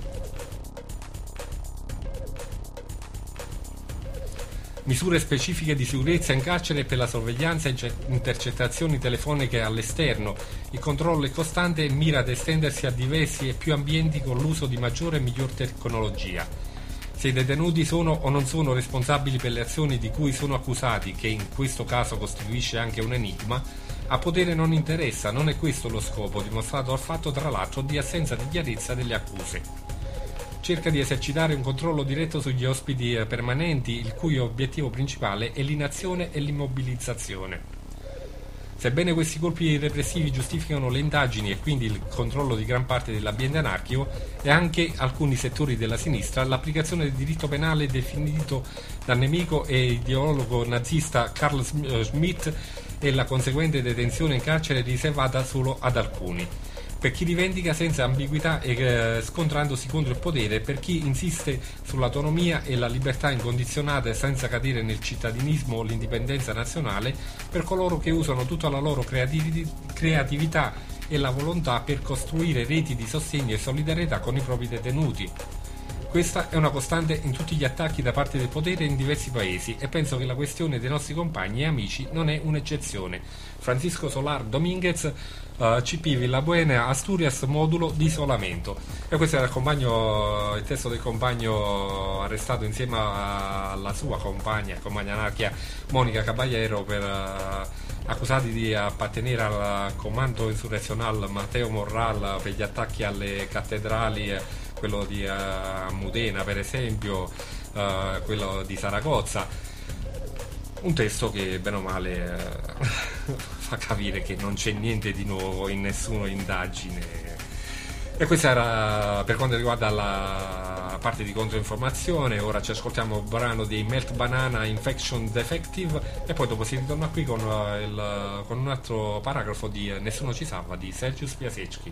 Misure specifiche di sicurezza in carcere per la sorveglianza e intercettazioni telefoniche all'esterno. Il controllo è costante e mira ad estendersi a diversi e più ambienti con l'uso di maggiore e miglior tecnologia. Se i detenuti sono o non sono responsabili per le azioni di cui sono accusati, che in questo caso costituisce anche un enigma, a potere non interessa, non è questo lo scopo, dimostrato dal fatto tra l'altro di assenza di chiarezza delle accuse. Cerca di esercitare un controllo diretto sugli ospiti permanenti, il cui obiettivo principale è l'inazione e l'immobilizzazione. Sebbene questi colpi repressivi giustificano le indagini e quindi il controllo di gran parte dell'ambiente anarchico e anche alcuni settori della sinistra, l'applicazione del diritto penale definito dal nemico e ideologo nazista Carl Schmitt e la conseguente detenzione in carcere è riservata solo ad alcuni. Per chi rivendica senza ambiguità e scontrandosi contro il potere, per chi insiste sull'autonomia e la libertà incondizionata senza cadere nel cittadinismo o l'indipendenza nazionale, per coloro che usano tutta la loro creatività e la volontà per costruire reti di sostegno e solidarietà con i propri detenuti. Questa è una costante in tutti gli attacchi da parte del potere in diversi paesi e penso che la questione dei nostri compagni e amici non è un'eccezione. Francisco Solar Dominguez, CP Villabuena, Asturias, modulo di isolamento. E questo era il testo del compagno arrestato insieme alla sua compagna anarchia Monica Caballero accusati di appartenere al comando insurrezionale Matteo Morral per gli attacchi alle cattedrali, quello di Modena per esempio, quello di Saragozza. Un testo che bene o male fa capire che non c'è niente di nuovo in nessuna indagine. E questa era per quanto riguarda la parte di controinformazione. Ora ci ascoltiamo il brano dei Melt Banana, Infection Defective, e poi dopo si ritorna qui con un altro paragrafo di Nessuno ci salva di Sergius Piasecki.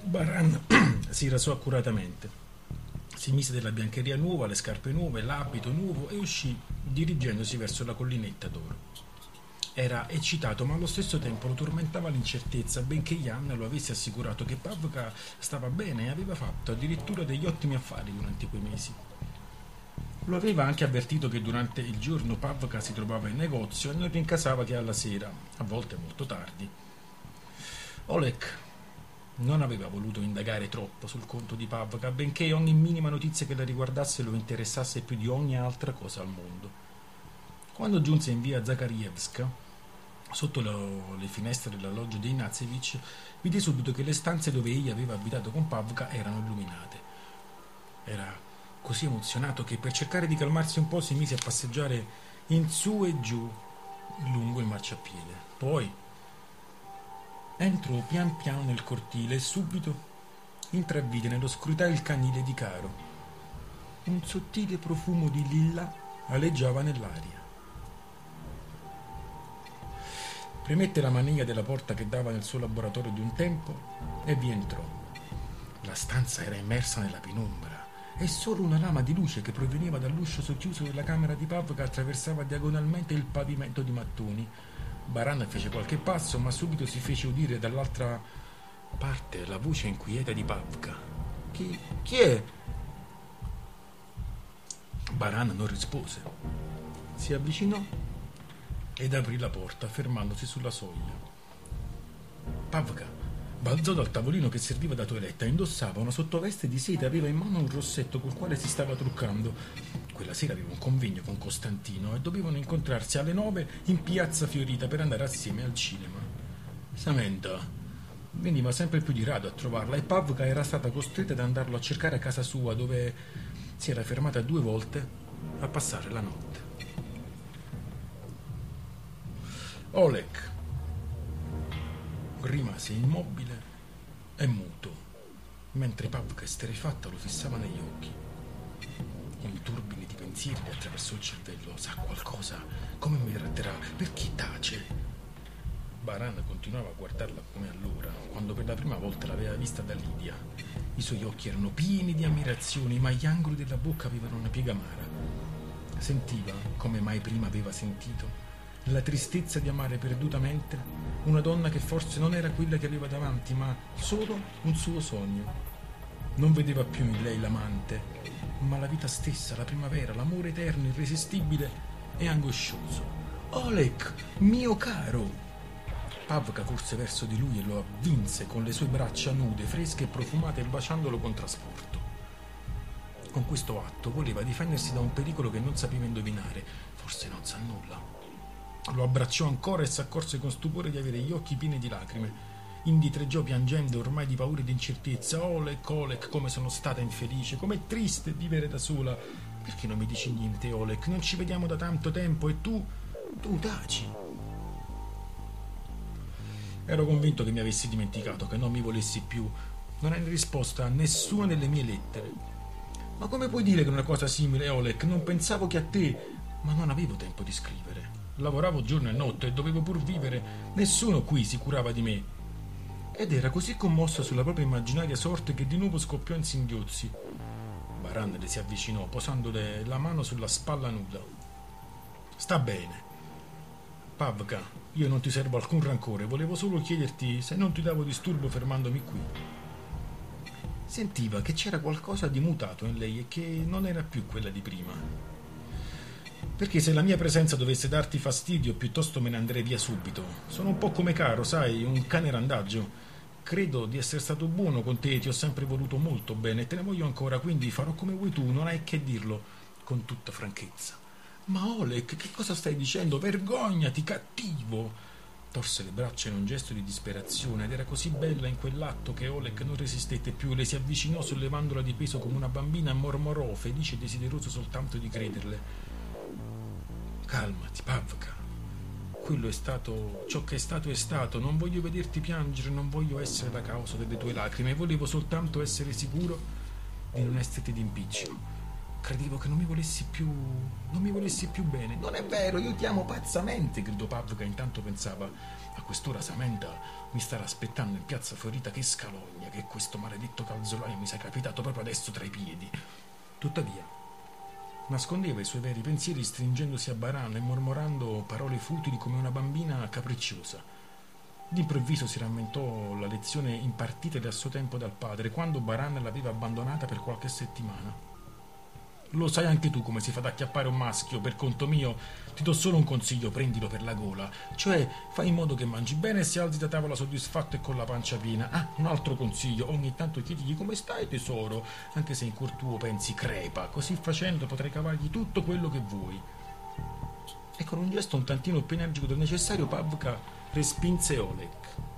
Baran si rasò accuratamente, si mise della biancheria nuova, le scarpe nuove, l'abito nuovo e uscì dirigendosi verso la collinetta d'oro. Era eccitato, ma allo stesso tempo lo tormentava l'incertezza, benché Jan lo avesse assicurato che Pavka stava bene e aveva fatto addirittura degli ottimi affari durante quei mesi. Lo aveva anche avvertito che durante il giorno Pavka si trovava in negozio e non rincasava che alla sera, a volte molto tardi. Oleg non aveva voluto indagare troppo sul conto di Pavka, benché ogni minima notizia che la riguardasse lo interessasse più di ogni altra cosa al mondo. Quando giunse in via Zakarievska, sotto le finestre della loggia dei Nazevich, vide subito che le stanze dove egli aveva abitato con Pavka erano illuminate. Era così emozionato che per cercare di calmarsi un po' si mise a passeggiare in su e giù lungo il marciapiede. Poi entrò pian piano nel cortile e subito intravide nell'oscurità il canile di Caro. Un sottile profumo di lilla aleggiava nell'aria. Premette la maniglia della porta che dava nel suo laboratorio di un tempo e vi entrò. La stanza era immersa nella penombra e solo una lama di luce che proveniva dall'uscio socchiuso della camera di Pavka attraversava diagonalmente il pavimento di mattoni. Baran fece qualche passo, ma subito si fece udire dall'altra parte la voce inquieta di Pavka. Chi è? Baran non rispose. Si avvicinò ed aprì la porta, fermandosi sulla soglia. Pavka balzò dal tavolino che serviva da toeletta, indossava una sottoveste di seta e aveva in mano un rossetto col quale si stava truccando. Quella sera aveva un convegno con Costantino e dovevano incontrarsi alle 9 in piazza Fiorita per andare assieme al cinema. Samantha veniva sempre più di rado a trovarla e Pavka era stata costretta ad andarlo a cercare a casa sua, dove si era fermata 2 volte a passare la notte. Oleg rimase immobile e muto, mentre Pavka, esterrefatta, lo fissava negli occhi. Un turbine di pensieri le attraversò il cervello. Sa qualcosa? Come mi tratterà? Perché tace? Baran continuava a guardarla come allora, quando per la prima volta l'aveva vista da Lidia. I suoi occhi erano pieni di ammirazione, ma gli angoli della bocca avevano una piega amara. Sentiva, come mai prima aveva sentito, la tristezza di amare perdutamente una donna che forse non era quella che aveva davanti, ma solo un suo sogno. Non vedeva più in lei l'amante, ma la vita stessa, la primavera, l'amore eterno, irresistibile e angoscioso. Oleg, mio caro! Pavka corse verso di lui e lo avvinse con le sue braccia nude, fresche e profumate, baciandolo con trasporto. Con questo atto voleva difendersi da un pericolo che non sapeva indovinare. Forse non sa nulla. Lo abbracciò ancora e s'accorse con stupore di avere gli occhi pieni di lacrime. Indietreggiò piangendo, ormai di paura e di incertezza. Oleg, come sono stata infelice, com'è triste vivere da sola. Perché non mi dici niente, Oleg? Non ci vediamo da tanto tempo e tu taci. Ero convinto che mi avessi dimenticato, che non mi volessi più. Non hai risposta a nessuna delle mie lettere. Ma come puoi dire che una cosa simile, Oleg? Non pensavo che a te... Ma non avevo tempo di scrivere. Lavoravo giorno e notte e dovevo pur vivere. Nessuno qui si curava di me. Ed era così commossa sulla propria immaginaria sorte che di nuovo scoppiò in singhiozzi. Baran le si avvicinò, posandole la mano sulla spalla nuda. Sta bene. Pavka, io non ti servo alcun rancore, volevo solo chiederti se non ti davo disturbo fermandomi qui. Sentiva che c'era qualcosa di mutato in lei e che non era più quella di prima. Perché se la mia presenza dovesse darti fastidio, piuttosto me ne andrei via subito. Sono un po' come Caro, sai, un cane randagio. Credo di essere stato buono con te, ti ho sempre voluto molto bene e te ne voglio ancora, quindi farò come vuoi tu, non hai che dirlo con tutta franchezza. Ma Oleg, che cosa stai dicendo? Vergognati, cattivo! Torse le braccia in un gesto di disperazione ed era così bella in quell'atto che Oleg non resistette più. Le si avvicinò sollevandola di peso come una bambina e mormorò, felice e desideroso soltanto di crederle. Calmati, Pavka. Quello è stato, ciò che è stato. Non voglio vederti piangere, non voglio essere la causa delle tue lacrime. Volevo soltanto essere sicuro di non esserti d'impiccio. Credevo che non mi volessi più bene. Non è vero, io ti amo pazzamente, gridò Pavka. Intanto pensava: a quest'ora Samantha mi starà aspettando in piazza Fiorita. Che scalogna, che questo maledetto calzolaio mi sia capitato proprio adesso tra i piedi. Tuttavia nascondeva i suoi veri pensieri stringendosi a Baran e mormorando parole futili come una bambina capricciosa. D'improvviso si rammentò la lezione impartitale a suo tempo dal padre, quando Baran l'aveva abbandonata per qualche settimana. Lo sai anche tu come si fa ad acchiappare un maschio. Per conto mio ti do solo un consiglio: prendilo per la gola, cioè fai in modo che mangi bene e si alzi da tavola soddisfatto e con la pancia piena. Ah, un altro consiglio: ogni tanto chiedigli come stai tesoro, anche se in cuor tuo pensi crepa. Così facendo potrai cavargli tutto quello che vuoi. E con un gesto un tantino più energico del necessario, Pavka respinse Oleg.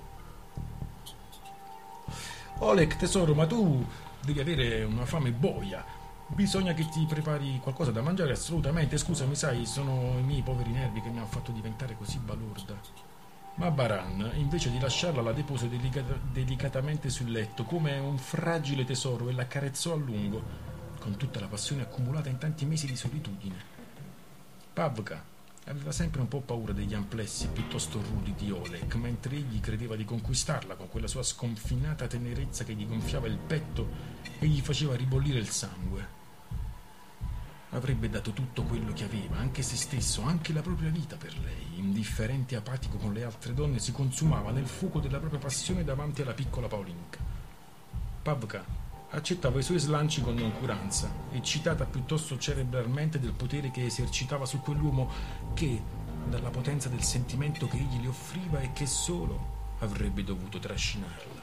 Oleg tesoro, ma tu devi avere una fame boia. Bisogna che ti prepari qualcosa da mangiare, assolutamente. Scusami, sai, sono i miei poveri nervi che mi hanno fatto diventare così balorda. Ma Baran, invece di lasciarla, la depose delicatamente sul letto come un fragile tesoro e l'accarezzò a lungo, con tutta la passione accumulata in tanti mesi di solitudine. Pavka aveva sempre un po' paura degli amplessi piuttosto rudi di Oleg, mentre egli credeva di conquistarla con quella sua sconfinata tenerezza che gli gonfiava il petto e gli faceva ribollire il sangue. Avrebbe dato tutto quello che aveva, anche se stesso, anche la propria vita per lei. Indifferente e apatico con le altre donne, si consumava nel fuoco della propria passione davanti alla piccola Paulinka. Pavka accettava i suoi slanci con noncuranza, eccitata piuttosto cerebralmente del potere che esercitava su quell'uomo che, dalla potenza del sentimento che egli le offriva e che solo avrebbe dovuto trascinarla.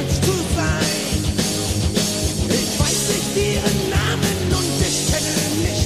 Ihren Namen und ich kenne nicht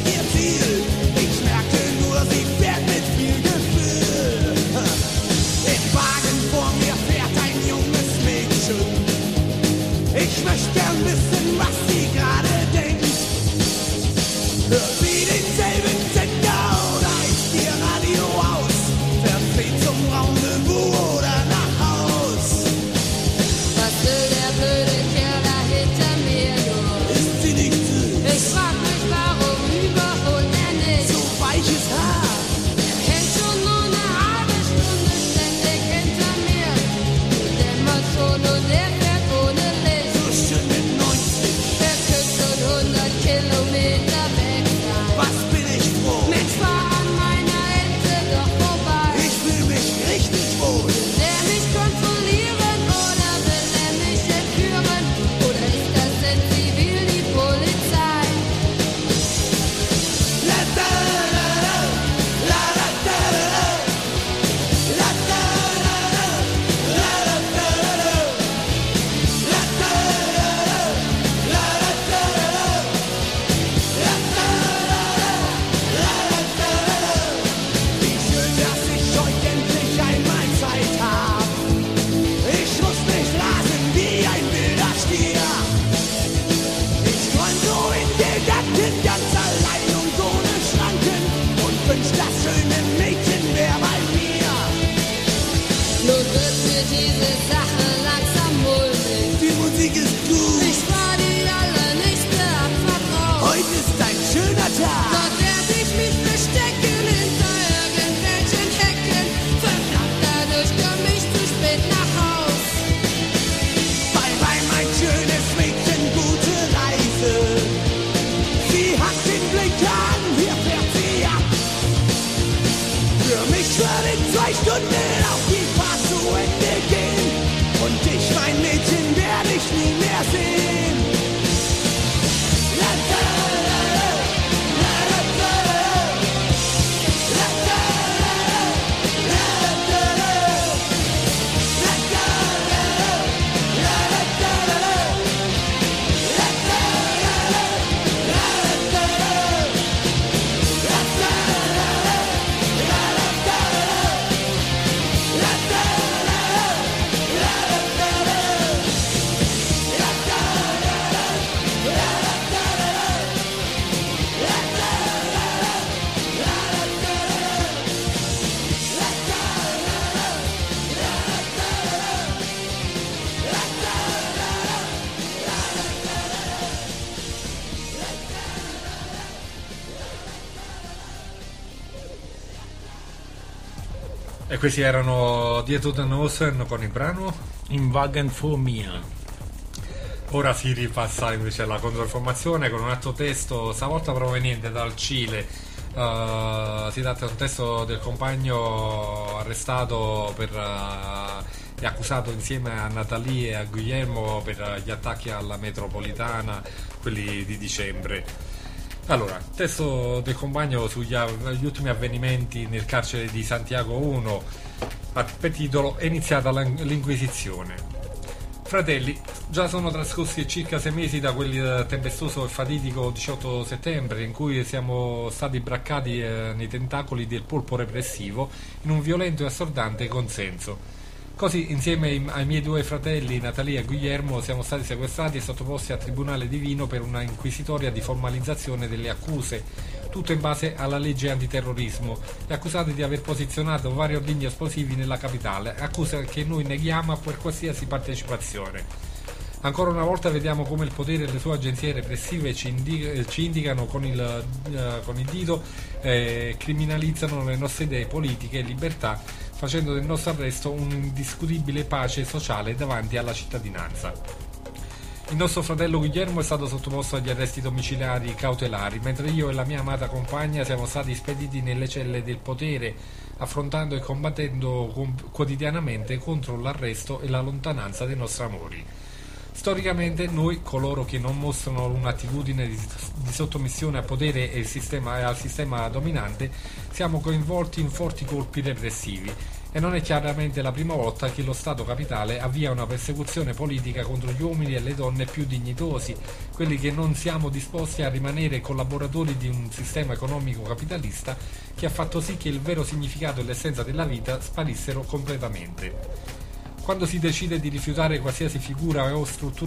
E questi erano Dietro the Nosen con il brano. In Wagen for Mia. Ora si ripassa invece alla controinformazione con un altro testo, stavolta proveniente dal Cile. Si tratta di un testo del compagno arrestato e accusato insieme a Natalie e a Guillermo per gli attacchi alla metropolitana, quelli di dicembre. Allora, testo del compagno sugli ultimi avvenimenti nel carcere di Santiago 1, per titolo È iniziata l'Inquisizione. Fratelli, già sono trascorsi circa 6 mesi da quel tempestoso e fatidico 18 settembre in cui siamo stati braccati nei tentacoli del polpo repressivo in un violento e assordante consenso. Così, insieme ai miei 2 fratelli, Natalia e Guillermo, siamo stati sequestrati e sottoposti a tribunale divino per una inquisitoria di formalizzazione delle accuse, tutto in base alla legge antiterrorismo, e accusati di aver posizionato vari ordigni esplosivi nella capitale, accuse che noi neghiamo per qualsiasi partecipazione. Ancora una volta vediamo come il potere e le sue agenzie repressive ci indicano con il dito e criminalizzano le nostre idee politiche e libertà, facendo del nostro arresto un'indiscutibile pace sociale davanti alla cittadinanza. Il nostro fratello Guillermo è stato sottoposto agli arresti domiciliari cautelari, mentre io e la mia amata compagna siamo stati spediti nelle celle del potere, affrontando e combattendo quotidianamente contro l'arresto e la lontananza dei nostri amori. Storicamente noi, coloro che non mostrano un'attitudine di sottomissione al potere e al sistema dominante, siamo coinvolti in forti colpi repressivi, e non è chiaramente la prima volta che lo Stato capitale avvia una persecuzione politica contro gli uomini e le donne più dignitosi, quelli che non siamo disposti a rimanere collaboratori di un sistema economico capitalista che ha fatto sì che il vero significato e l'essenza della vita sparissero completamente. Quando si decide di rifiutare qualsiasi figura o struttura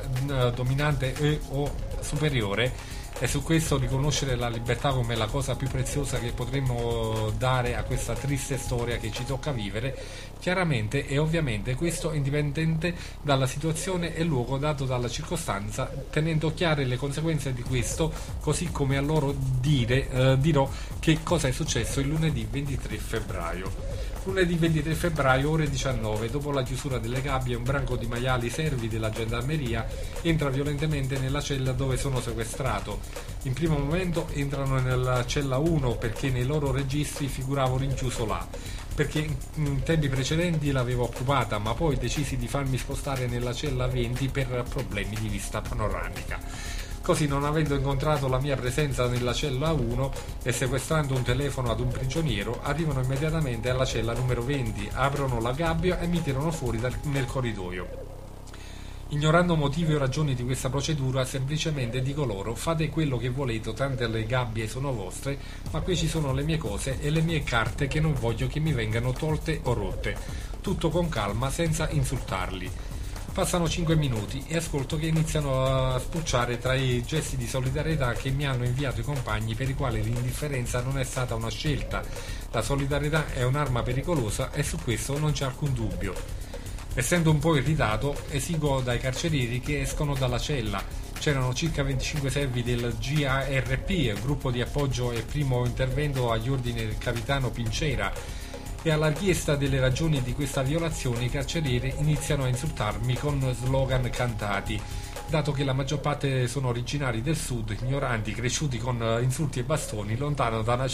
dominante o superiore, e su questo riconoscere la libertà come la cosa più preziosa che potremmo dare a questa triste storia che ci tocca vivere, chiaramente e ovviamente questo indipendente dalla situazione e luogo dato dalla circostanza, tenendo chiare le conseguenze di questo, così come a loro dirò che cosa è successo il lunedì 23 febbraio. Lunedì 23 febbraio, ore 19, dopo la chiusura delle gabbie, un branco di maiali servi della gendarmeria entra violentemente nella cella dove sono sequestrato. In primo momento entrano nella cella 1 perché nei loro registri figuravo rinchiuso là, perché in tempi precedenti l'avevo occupata, ma poi decisi di farmi spostare nella cella 20 per problemi di vista panoramica. Così, non avendo incontrato la mia presenza nella cella 1 e sequestrando un telefono ad un prigioniero, arrivano immediatamente alla cella numero 20, aprono la gabbia e mi tirano fuori nel corridoio. Ignorando motivi o ragioni di questa procedura, semplicemente dico loro: fate quello che volete, tanto le gabbie sono vostre, ma qui ci sono le mie cose e le mie carte che non voglio che mi vengano tolte o rotte. Tutto con calma, senza insultarli. Passano 5 minuti e ascolto che iniziano a spulciare tra i gesti di solidarietà che mi hanno inviato i compagni, per i quali l'indifferenza non è stata una scelta. La solidarietà è un'arma pericolosa e su questo non c'è alcun dubbio. Essendo un po' irritato, esigo dai carcerieri che escono dalla cella. C'erano circa 25 servi del GARP, gruppo di appoggio e primo intervento agli ordini del capitano Pincera, e alla richiesta delle ragioni di questa violazione i carcerieri iniziano a insultarmi con slogan cantati. Dato che la maggior parte sono originari del sud, ignoranti, cresciuti con insulti e bastoni, lontano da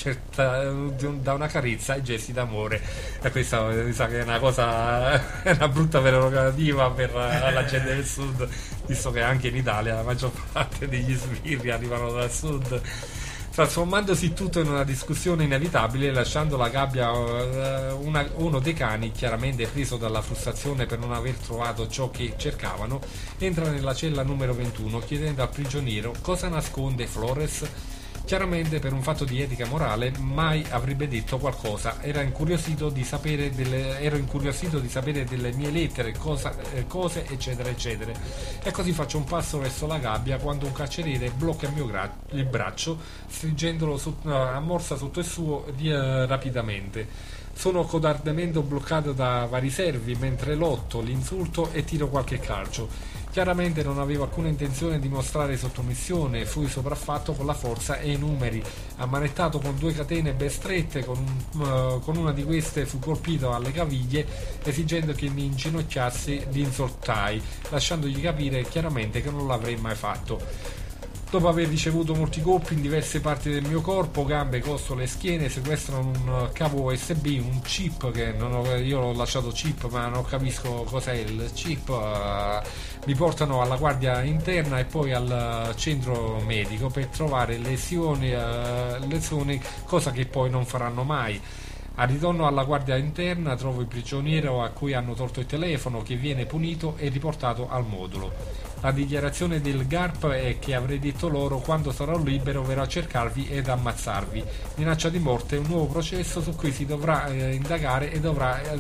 una carezza e gesti d'amore. E questa mi sa che è una cosa, è una brutta prerogativa per la gente del sud, visto che anche in Italia la maggior parte degli sbirri arrivano dal sud, trasformandosi tutto in una discussione inevitabile, lasciando la gabbia uno dei cani, chiaramente preso dalla frustrazione per non aver trovato ciò che cercavano, entra nella cella numero 21 chiedendo al prigioniero cosa nasconde Flores. Chiaramente, per un fatto di etica morale, mai avrebbe detto qualcosa. Ero incuriosito di sapere delle mie lettere, cose eccetera eccetera. E così faccio un passo verso la gabbia quando un carceriere blocca il braccio, stringendolo a morsa sotto il suo rapidamente. Sono codardemente bloccato da vari servi mentre lotto, l'insulto e tiro qualche calcio. Chiaramente non avevo alcuna intenzione di mostrare sottomissione, fui sopraffatto con la forza e i numeri. Ammanettato con 2 catene ben strette, con una di queste fu colpito alle caviglie, esigendo che mi inginocchiassi, li insultai, lasciandogli capire chiaramente che non l'avrei mai fatto. Dopo aver ricevuto molti colpi in diverse parti del mio corpo, gambe, costole e schiene, sequestrano un cavo USB, un chip che io l'ho lasciato chip ma non capisco cos'è il chip, mi portano alla guardia interna e poi al centro medico per trovare lesioni, cosa che poi non faranno mai. Al ritorno alla guardia interna trovo il prigioniero a cui hanno tolto il telefono, che viene punito e riportato al modulo. La dichiarazione del GARP è che avrei detto loro: quando sarò libero verrò a cercarvi ed ammazzarvi. Minaccia di morte è un nuovo processo su cui si dovrà indagare e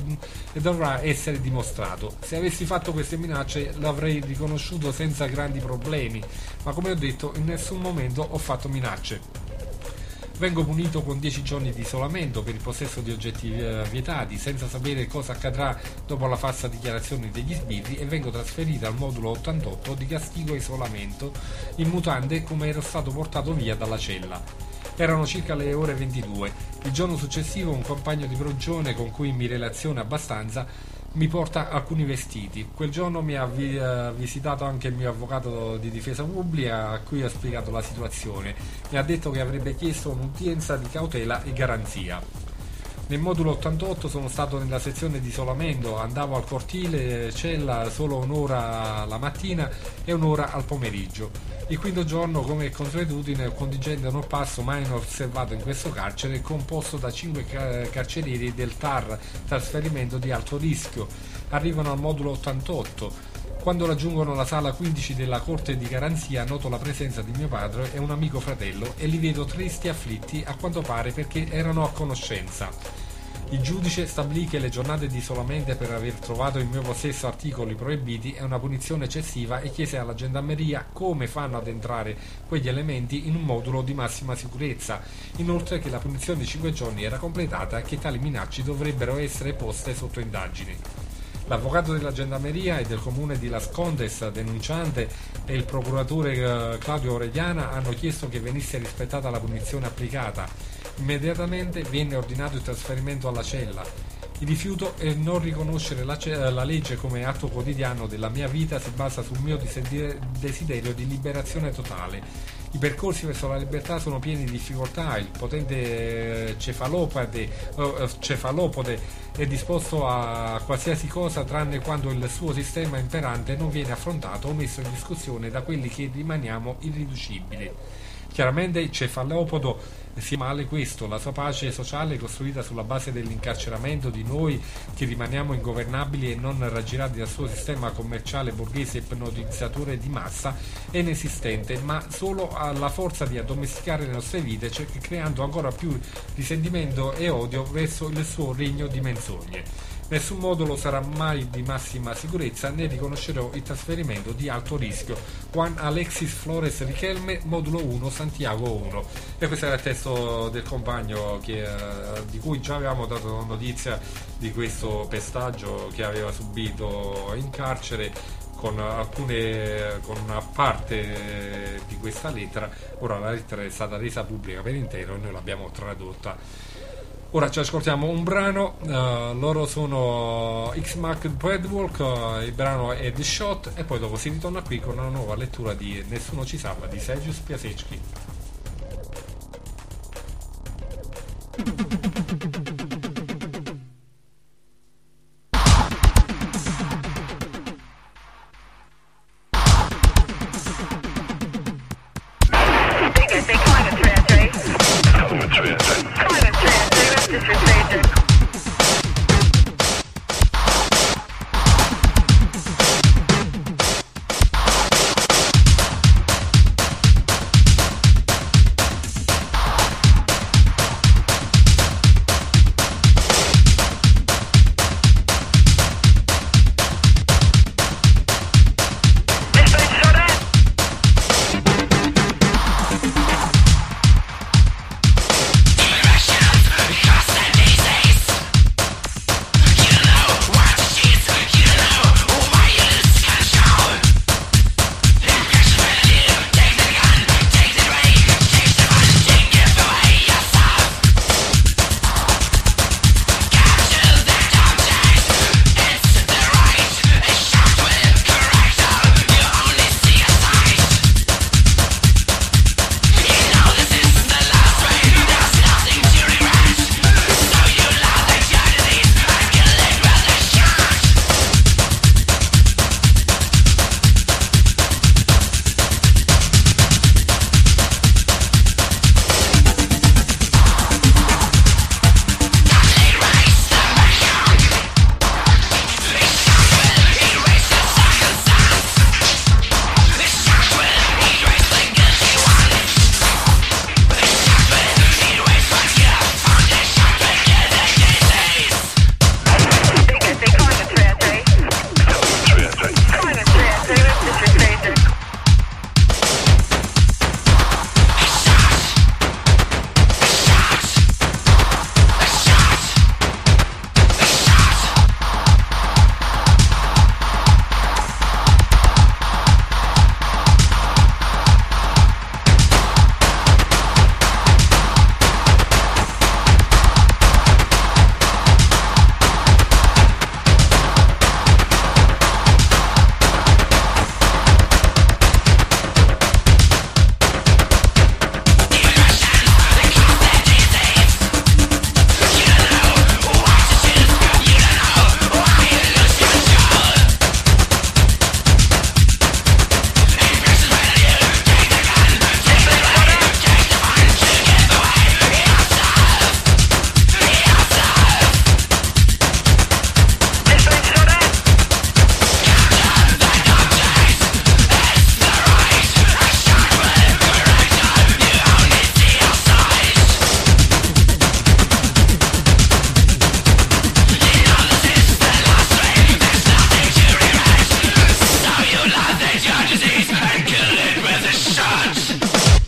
dovrà essere dimostrato. Se avessi fatto queste minacce l'avrei riconosciuto senza grandi problemi, ma come ho detto in nessun momento ho fatto minacce. Vengo punito con 10 giorni di isolamento per il possesso di oggetti vietati, senza sapere cosa accadrà dopo la falsa dichiarazione degli sbirri, e vengo trasferito al modulo 88 di castigo e isolamento in mutande come ero stato portato via dalla cella. Erano circa le ore 22. Il giorno successivo un compagno di prigione con cui mi relaziono abbastanza mi porta alcuni vestiti. Quel giorno mi ha visitato anche il mio avvocato di difesa pubblica, a cui ho spiegato la situazione. Mi ha detto che avrebbe chiesto un'udienza di cautela e garanzia. Nel modulo 88 sono stato nella sezione di isolamento, andavo al cortile cella solo un'ora la mattina e un'ora al pomeriggio. Il quinto giorno, come consuetudine, un contingente non passo mai osservato in questo carcere, composto da 5 carcerieri del TAR, trasferimento di alto rischio. Arrivano al modulo 88. Quando raggiungono la sala 15 della corte di garanzia noto la presenza di mio padre e un amico fratello e li vedo tristi e afflitti, a quanto pare perché erano a conoscenza. Il giudice stabilì che le giornate di isolamento per aver trovato in mio possesso articoli proibiti è una punizione eccessiva e chiese alla gendarmeria come fanno ad entrare quegli elementi in un modulo di massima sicurezza. Inoltre che la punizione di 5 giorni era completata e che tali minacce dovrebbero essere poste sotto indagine. L'avvocato della gendarmeria e del comune di Las Condes, denunciante, e il procuratore Claudio Orellana hanno chiesto che venisse rispettata la punizione applicata. Immediatamente venne ordinato il trasferimento alla cella. Il rifiuto e non riconoscere la legge come atto quotidiano della mia vita si basa sul mio desiderio di liberazione totale. I percorsi verso la libertà sono pieni di difficoltà, il potente cefalopode è disposto a qualsiasi cosa tranne quando il suo sistema imperante non viene affrontato o messo in discussione da quelli che rimaniamo irriducibili. Chiaramente il cefalopodo sia male questo, la sua pace sociale costruita sulla base dell'incarceramento di noi che rimaniamo ingovernabili e non raggirati dal suo sistema commerciale borghese ipnotizzatore di massa è inesistente, ma solo alla forza di addomesticare le nostre vite, creando ancora più risentimento e odio verso il suo regno di menzogne. Nessun modulo sarà mai di massima sicurezza, né riconoscerò il trasferimento di alto rischio. Juan Alexis Flores Riquelme, modulo 1, Santiago 1. E questo era il testo del compagno di cui già avevamo dato notizia di questo pestaggio che aveva subito in carcere, con una parte di questa lettera. Ora la lettera è stata resa pubblica per intero e noi l'abbiamo tradotta. Ora ci ascoltiamo un brano, loro sono X-Mark Breadwalk, il brano è The Shot, e poi dopo si ritorna qui con una nuova lettura di Nessuno ci salva di Sergius Piasecki.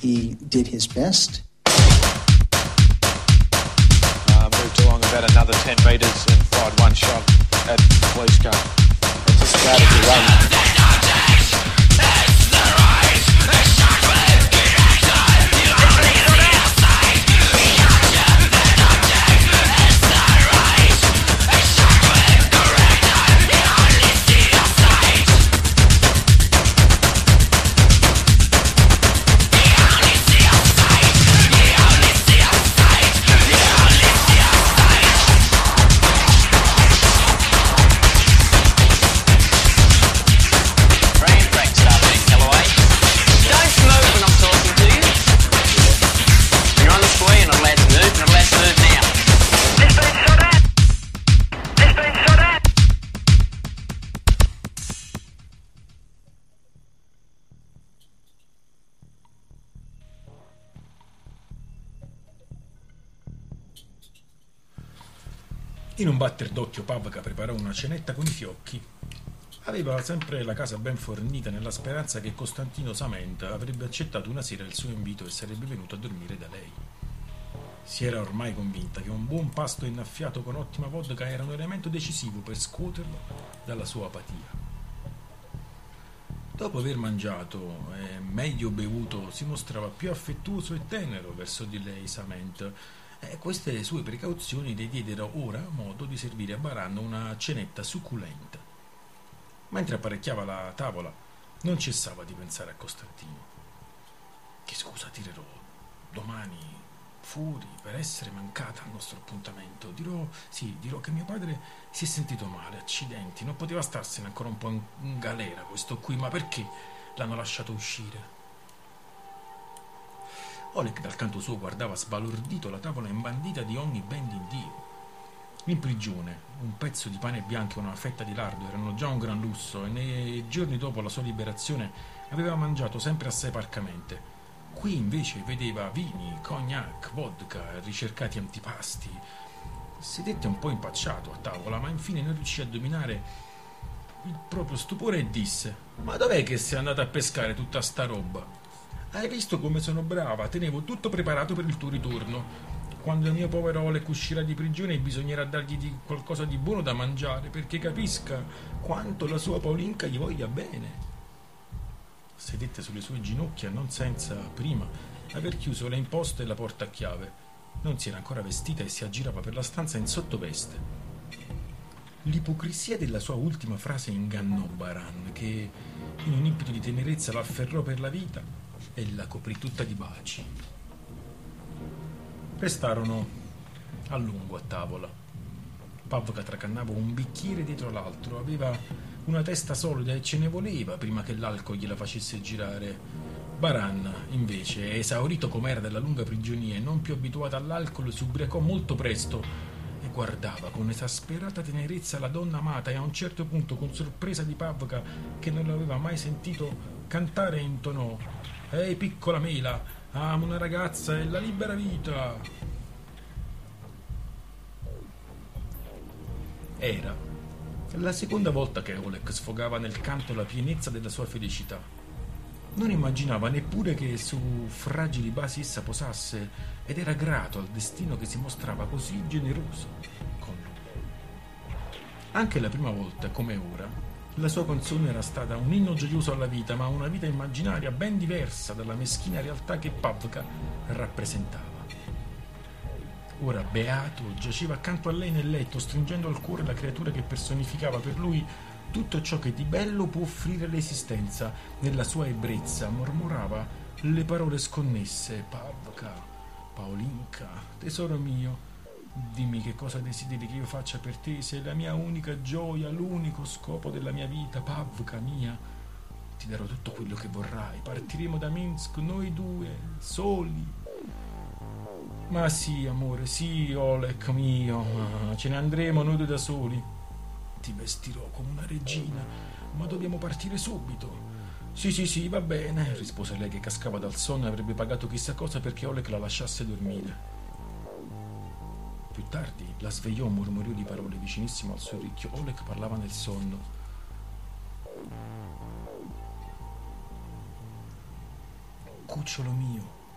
he did his best. Moved along about another 10 metres and fired one shot at the police car. Anticipated to run. In un batter d'occhio Pavka preparò una cenetta con i fiocchi. Aveva sempre la casa ben fornita nella speranza che Costantino Samenta avrebbe accettato una sera il suo invito e sarebbe venuto a dormire da lei. Si era ormai convinta che un buon pasto innaffiato con ottima vodka era un elemento decisivo per scuoterlo dalla sua apatia. Dopo aver mangiato e meglio bevuto si mostrava più affettuoso e tenero verso di lei Samenta. Queste sue precauzioni le diedero ora modo di servire a Baran una cenetta succulenta. Mentre apparecchiava la tavola, non cessava di pensare a Costantino. Che scusa tirerò domani fuori per essere mancata al nostro appuntamento? Dirò che mio padre si è sentito male, accidenti, non poteva starsene ancora un po' in galera questo qui, ma perché l'hanno lasciato uscire? Oleg dal canto suo guardava sbalordito la tavola imbandita di ogni ben di Dio. In prigione un pezzo di pane bianco e una fetta di lardo erano già un gran lusso e nei giorni dopo la sua liberazione aveva mangiato sempre assai parcamente. Qui invece vedeva vini, cognac, vodka, ricercati antipasti. Sedette un po' impacciato a tavola, ma infine non riuscì a dominare il proprio stupore e disse: «Ma dov'è che sei andata a pescare tutta sta roba? Hai visto come sono brava? Tenevo tutto preparato per il tuo ritorno. Quando il mio povero Oleg uscirà di prigione bisognerà dargli qualcosa di buono da mangiare perché capisca quanto la sua Paulinka gli voglia bene». Sedette sulle sue ginocchia non senza prima aver chiuso le imposte e la porta a chiave. Non si era ancora vestita e si aggirava per la stanza in sottoveste. L'ipocrisia della sua ultima frase ingannò Baran, che in un impeto di tenerezza la afferrò per la vita e la coprì tutta di baci. Restarono a lungo a tavola. Pavka tracannava un bicchiere dietro l'altro, aveva una testa solida e ce ne voleva prima che l'alcol gliela facesse girare. Baran, invece, esaurito com'era dalla lunga prigionia e non più abituato all'alcol, si ubriacò molto presto e guardava con esasperata tenerezza la donna amata e a un certo punto, con sorpresa di Pavka, che non l'aveva mai sentito cantare, intonò: «Ehi, piccola mela, amo una ragazza e la libera vita». Era la seconda volta che Oleg sfogava nel canto la pienezza della sua felicità. Non immaginava neppure che su fragili basi essa posasse ed era grato al destino che si mostrava così generoso con lui. Anche la prima volta, come ora, la sua canzone era stata un inno gioioso alla vita, ma una vita immaginaria ben diversa dalla meschina realtà che Pavka rappresentava. Ora, beato, giaceva accanto a lei nel letto, stringendo al cuore la creatura che personificava per lui tutto ciò che di bello può offrire l'esistenza. Nella sua ebbrezza mormorava le parole sconnesse: «Pavka, Paulinka, tesoro mio, dimmi che cosa desideri che io faccia per te. Sei la mia unica gioia, l'unico scopo della mia vita. Pavka mia, ti darò tutto quello che vorrai. Partiremo da Minsk, noi due, soli. Ma sì, amore, sì, Oleg mio, ce ne andremo noi due da soli. Ti vestirò come una regina, ma dobbiamo partire subito». Sì, va bene, rispose lei, che cascava dal sonno e avrebbe pagato chissà cosa perché Oleg la lasciasse dormire. Più tardi la svegliò un mormorio di parole vicinissimo al suo orecchio. Oleg parlava nel sonno. «Cucciolo mio,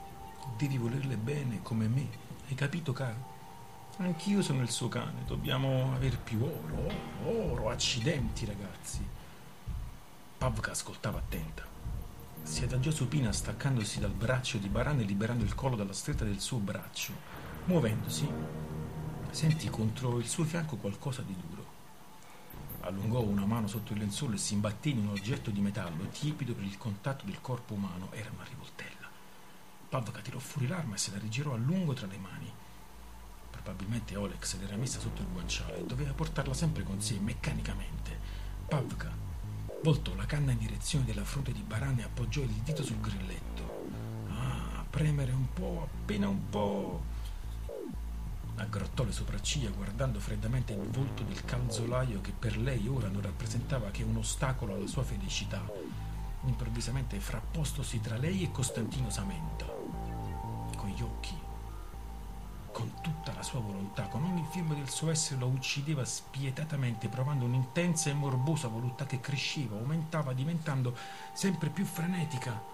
Devi volerle bene come me, hai capito, caro? Anch'io sono il suo cane, dobbiamo aver più oro, accidenti, ragazzi. Pavka ascoltava attenta. Si adagiò supina staccandosi dal braccio di Baran e liberando il collo dalla stretta del suo braccio. Muovendosi, sentì contro il suo fianco qualcosa di duro. Allungò una mano sotto il lenzuolo e si imbatté in un oggetto di metallo tiepido per il contatto del corpo umano. Era una rivoltella. Pavka tirò fuori l'arma e se la rigirò a lungo tra le mani. Probabilmente Oleg l'era messa sotto il guanciale e doveva portarla sempre con sé, meccanicamente. Pavka voltò la canna in direzione della fronte di Baran e appoggiò il dito sul grilletto. Premere un po', appena un po'. Aggrottò le sopracciglia guardando freddamente il volto del calzolaio che per lei ora non rappresentava che un ostacolo alla sua felicità, improvvisamente frappostosi tra lei e Costantino Samenta. Con gli occhi, con tutta la sua volontà, con ogni fibre del suo essere lo uccideva spietatamente, provando un'intensa e morbosa voluttà che cresceva, aumentava, diventando sempre più frenetica.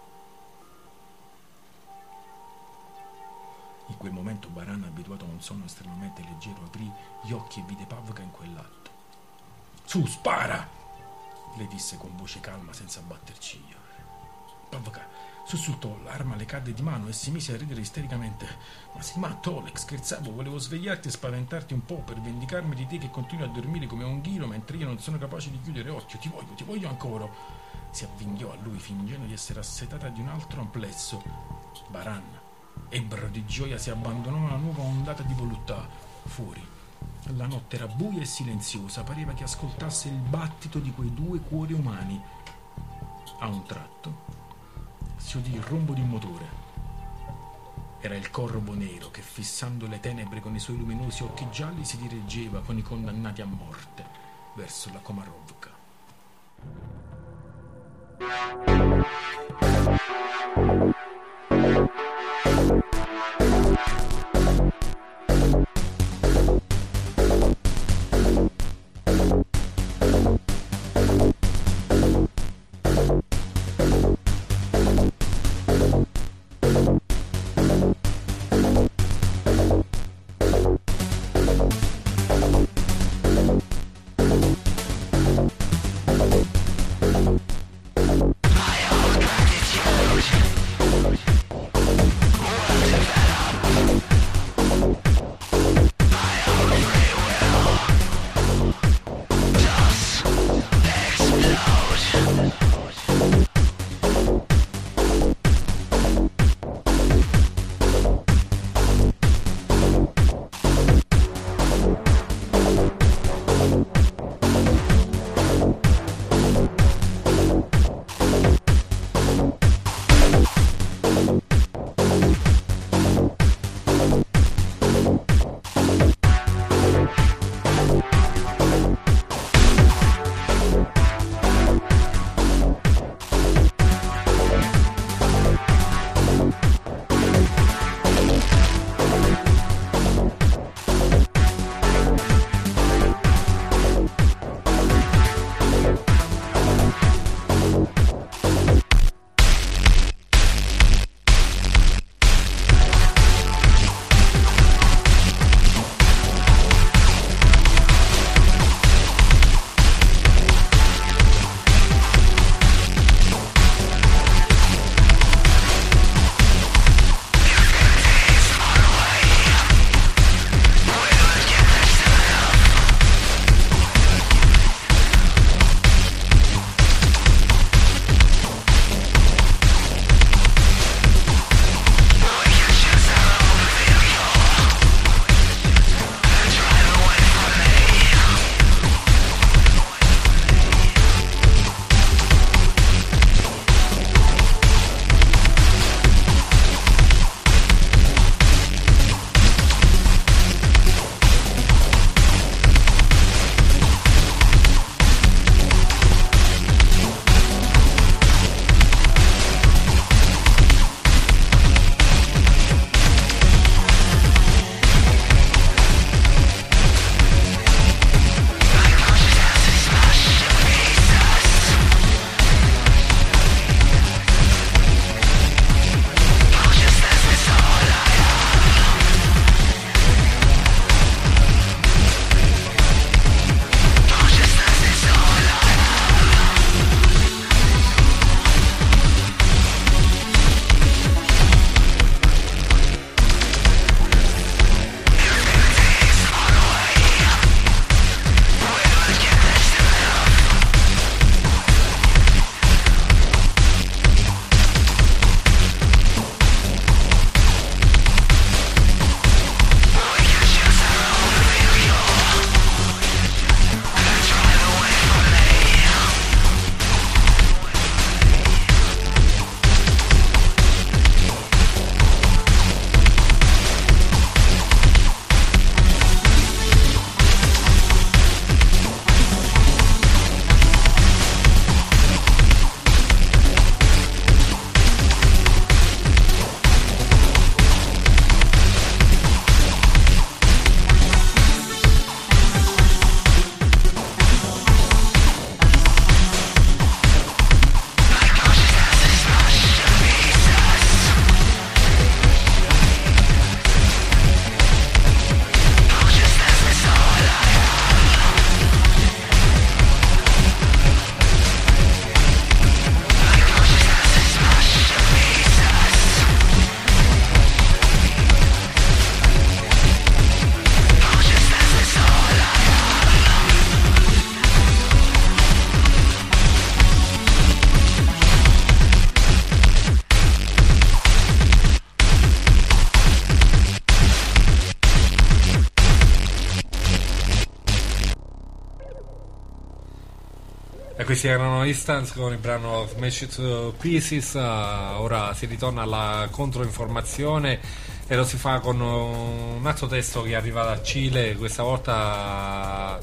In quel momento Baran, abituato a un sonno estremamente leggero, aprì gli occhi e vide Pavka in quell'atto. «Su, spara!» le disse con voce calma, senza batter ciglio. Pavka sussultò, l'arma le cadde di mano e si mise a ridere istericamente. «Ma sei matto, Oleg, scherzavo, volevo svegliarti e spaventarti un po' per vendicarmi di te che continui a dormire come un ghiro mentre io non sono capace di chiudere occhio. Ti voglio ancora!» Si avvinghiò a lui, fingendo di essere assetata di un altro amplesso. Baran, ebbro di gioia, si abbandonò a una nuova ondata di voluttà. Fuori la notte era buia e silenziosa, pareva che ascoltasse il battito di quei due cuori umani. A un tratto si udì il rombo di un motore. Era il corvo nero che, fissando le tenebre con i suoi luminosi occhi gialli, si dirigeva con i condannati a morte verso la Komarovka. questi erano Instance con il brano Smash to Pieces. Ora si ritorna alla controinformazione e lo si fa con un altro testo che arriva da Cile, questa volta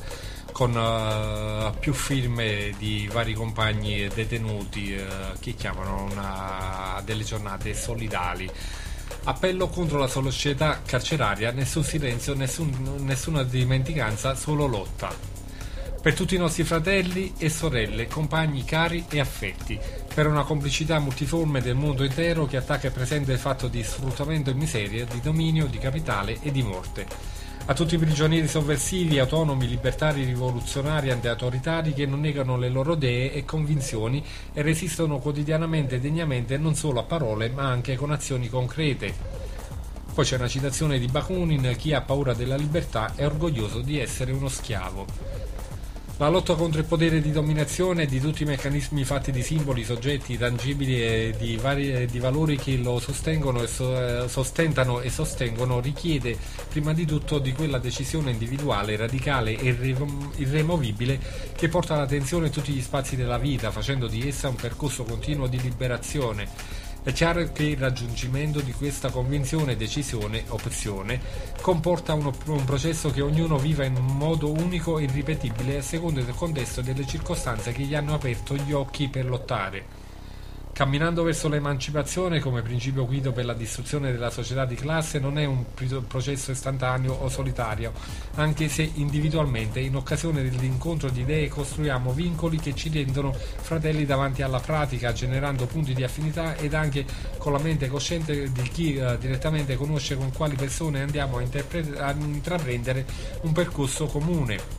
con più firme di vari compagni detenuti che chiamano delle giornate solidali. Appello contro la società carceraria, nessun silenzio, nessuna dimenticanza, solo lotta. Per tutti i nostri fratelli e sorelle, compagni, cari e affetti, per una complicità multiforme del mondo intero che attacca e presenta il fatto di sfruttamento e miseria, di dominio, di capitale e di morte. A tutti i prigionieri sovversivi, autonomi, libertari, rivoluzionari, anti-autoritari che non negano le loro idee e convinzioni e resistono quotidianamente e degnamente non solo a parole ma anche con azioni concrete. Poi c'è una citazione di Bakunin: chi ha paura della libertà è orgoglioso di essere uno schiavo. La lotta contro il potere di dominazione di tutti i meccanismi fatti di simboli, soggetti tangibili e di valori che lo sostengono e sostentano e sostengono richiede prima di tutto di quella decisione individuale, radicale e irremovibile che porta l'attenzione in tutti gli spazi della vita, facendo di essa un percorso continuo di liberazione. È chiaro che il raggiungimento di questa convinzione, decisione, opzione comporta un processo che ognuno viva in un modo unico e irripetibile a seconda del contesto e delle circostanze che gli hanno aperto gli occhi per lottare. Camminando verso l'emancipazione come principio guido per la distruzione della società di classe non è un processo istantaneo o solitario, anche se individualmente in occasione dell'incontro di idee costruiamo vincoli che ci rendono fratelli davanti alla pratica, generando punti di affinità ed anche con la mente cosciente di chi direttamente conosce con quali persone andiamo a intraprendere un percorso comune.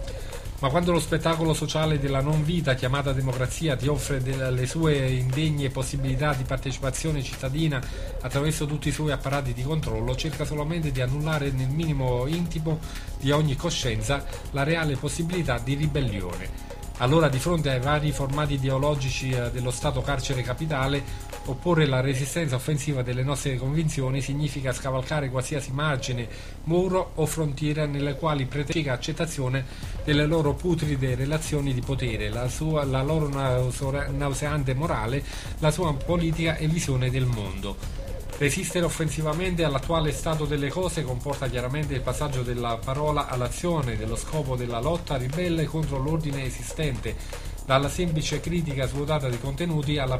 Ma quando lo spettacolo sociale della non vita chiamata democrazia ti offre le sue indegne possibilità di partecipazione cittadina attraverso tutti i suoi apparati di controllo, cerca solamente di annullare nel minimo intimo di ogni coscienza la reale possibilità di ribellione. Allora, di fronte ai vari formati ideologici dello Stato carcere capitale, opporre la resistenza offensiva delle nostre convinzioni significa scavalcare qualsiasi margine, muro o frontiera nelle quali pretende accettazione delle loro putride relazioni di potere, la loro nauseante morale, la sua politica e visione del mondo. Resistere offensivamente all'attuale stato delle cose comporta chiaramente il passaggio della parola all'azione, dello scopo della lotta ribelle contro l'ordine esistente, dalla semplice critica svuotata di contenuti alla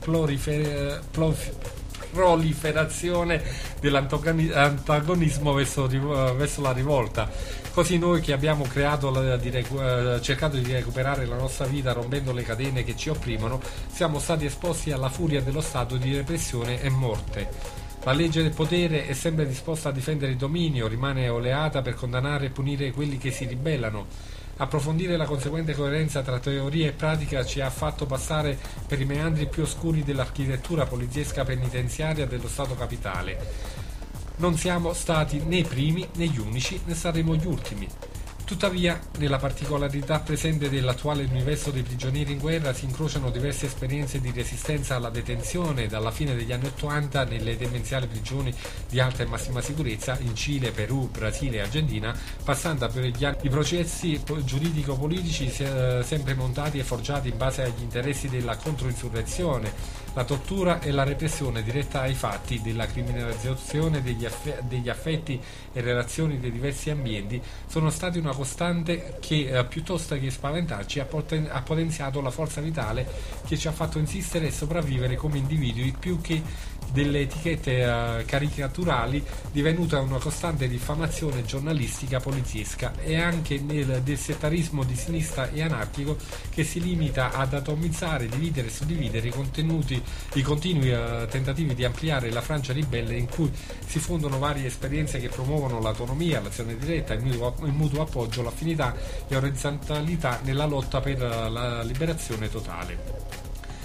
proliferazione dell'antagonismo verso la rivolta. Così noi che abbiamo cercato di recuperare la nostra vita rompendo le catene che ci opprimono, siamo stati esposti alla furia dello stato di repressione e morte. La legge del potere è sempre disposta a difendere il dominio, rimane oleata per condannare e punire quelli che si ribellano. Approfondire la conseguente coerenza tra teoria e pratica ci ha fatto passare per i meandri più oscuri dell'architettura poliziesca penitenziaria dello Stato capitale. Non siamo stati né i primi né gli unici, né saremo gli ultimi. Tuttavia, nella particolarità presente dell'attuale universo dei prigionieri in guerra si incrociano diverse esperienze di resistenza alla detenzione dalla fine degli anni '80 nelle demenziali prigioni di alta e massima sicurezza in Cile, Perù, Brasile e Argentina, passando per gli anni di processi giuridico-politici sempre montati e forgiati in base agli interessi della controinsurrezione, la tortura e la repressione diretta ai fatti della criminalizzazione degli affetti e relazioni dei diversi ambienti sono stati una costante che piuttosto che spaventarci ha potenziato la forza vitale che ci ha fatto insistere e sopravvivere come individui più che delle etichette caricaturali, divenuta una costante diffamazione giornalistica poliziesca e anche del settarismo di sinistra e anarchico che si limita ad atomizzare, dividere e suddividere i continui tentativi di ampliare la Francia ribelle in cui si fondono varie esperienze che promuovono l'autonomia, l'azione diretta, il mutuo appoggio, l'affinità e orizzontalità nella lotta per la liberazione totale.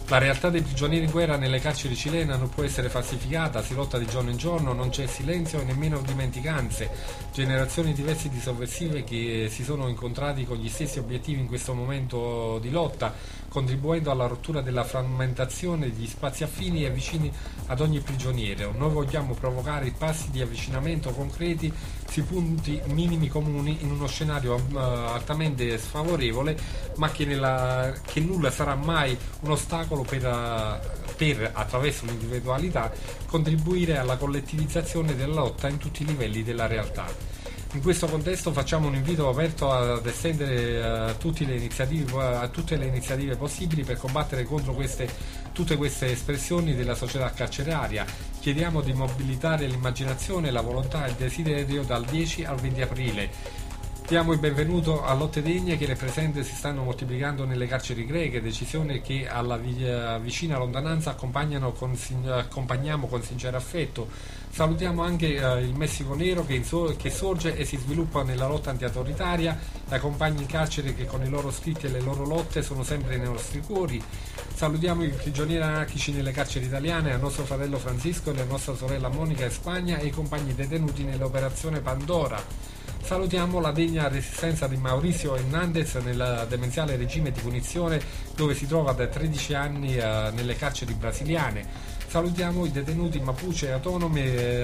La realtà dei prigionieri in guerra nelle carceri cilene non può essere falsificata, si lotta di giorno in giorno, non c'è silenzio e nemmeno dimenticanze. Generazioni diverse di sovversive che si sono incontrati con gli stessi obiettivi in questo momento di lotta, contribuendo alla rottura della frammentazione degli spazi affini e vicini ad ogni prigioniero. Noi vogliamo provocare passi di avvicinamento concreti sui punti minimi comuni in uno scenario altamente sfavorevole, ma che nulla sarà mai un ostacolo per attraverso l'individualità contribuire alla collettivizzazione della lotta in tutti i livelli della realtà. In questo contesto facciamo un invito aperto ad estendere tutte le iniziative possibili per combattere contro tutte queste espressioni della società carceraria. Chiediamo di mobilitare l'immaginazione, la volontà e il desiderio dal 10 al 20 aprile. Diamo il benvenuto a lotte degne che le presenti si stanno moltiplicando nelle carceri greche, decisione che alla vicina lontananza accompagniamo con sincero affetto. Salutiamo anche il Messico Nero che sorge e si sviluppa nella lotta antiautoritaria, i compagni in carcere che con i loro scritti e le loro lotte sono sempre nei nostri cuori. Salutiamo i prigionieri anarchici nelle carceri italiane, il nostro fratello Francisco e la nostra sorella Monica in Spagna e i compagni detenuti nell'operazione Pandora. Salutiamo la degna resistenza di Mauricio Hernandez nel demenziale regime di punizione dove si trova da 13 anni nelle carceri brasiliane. Salutiamo i detenuti Mapuche e autonomi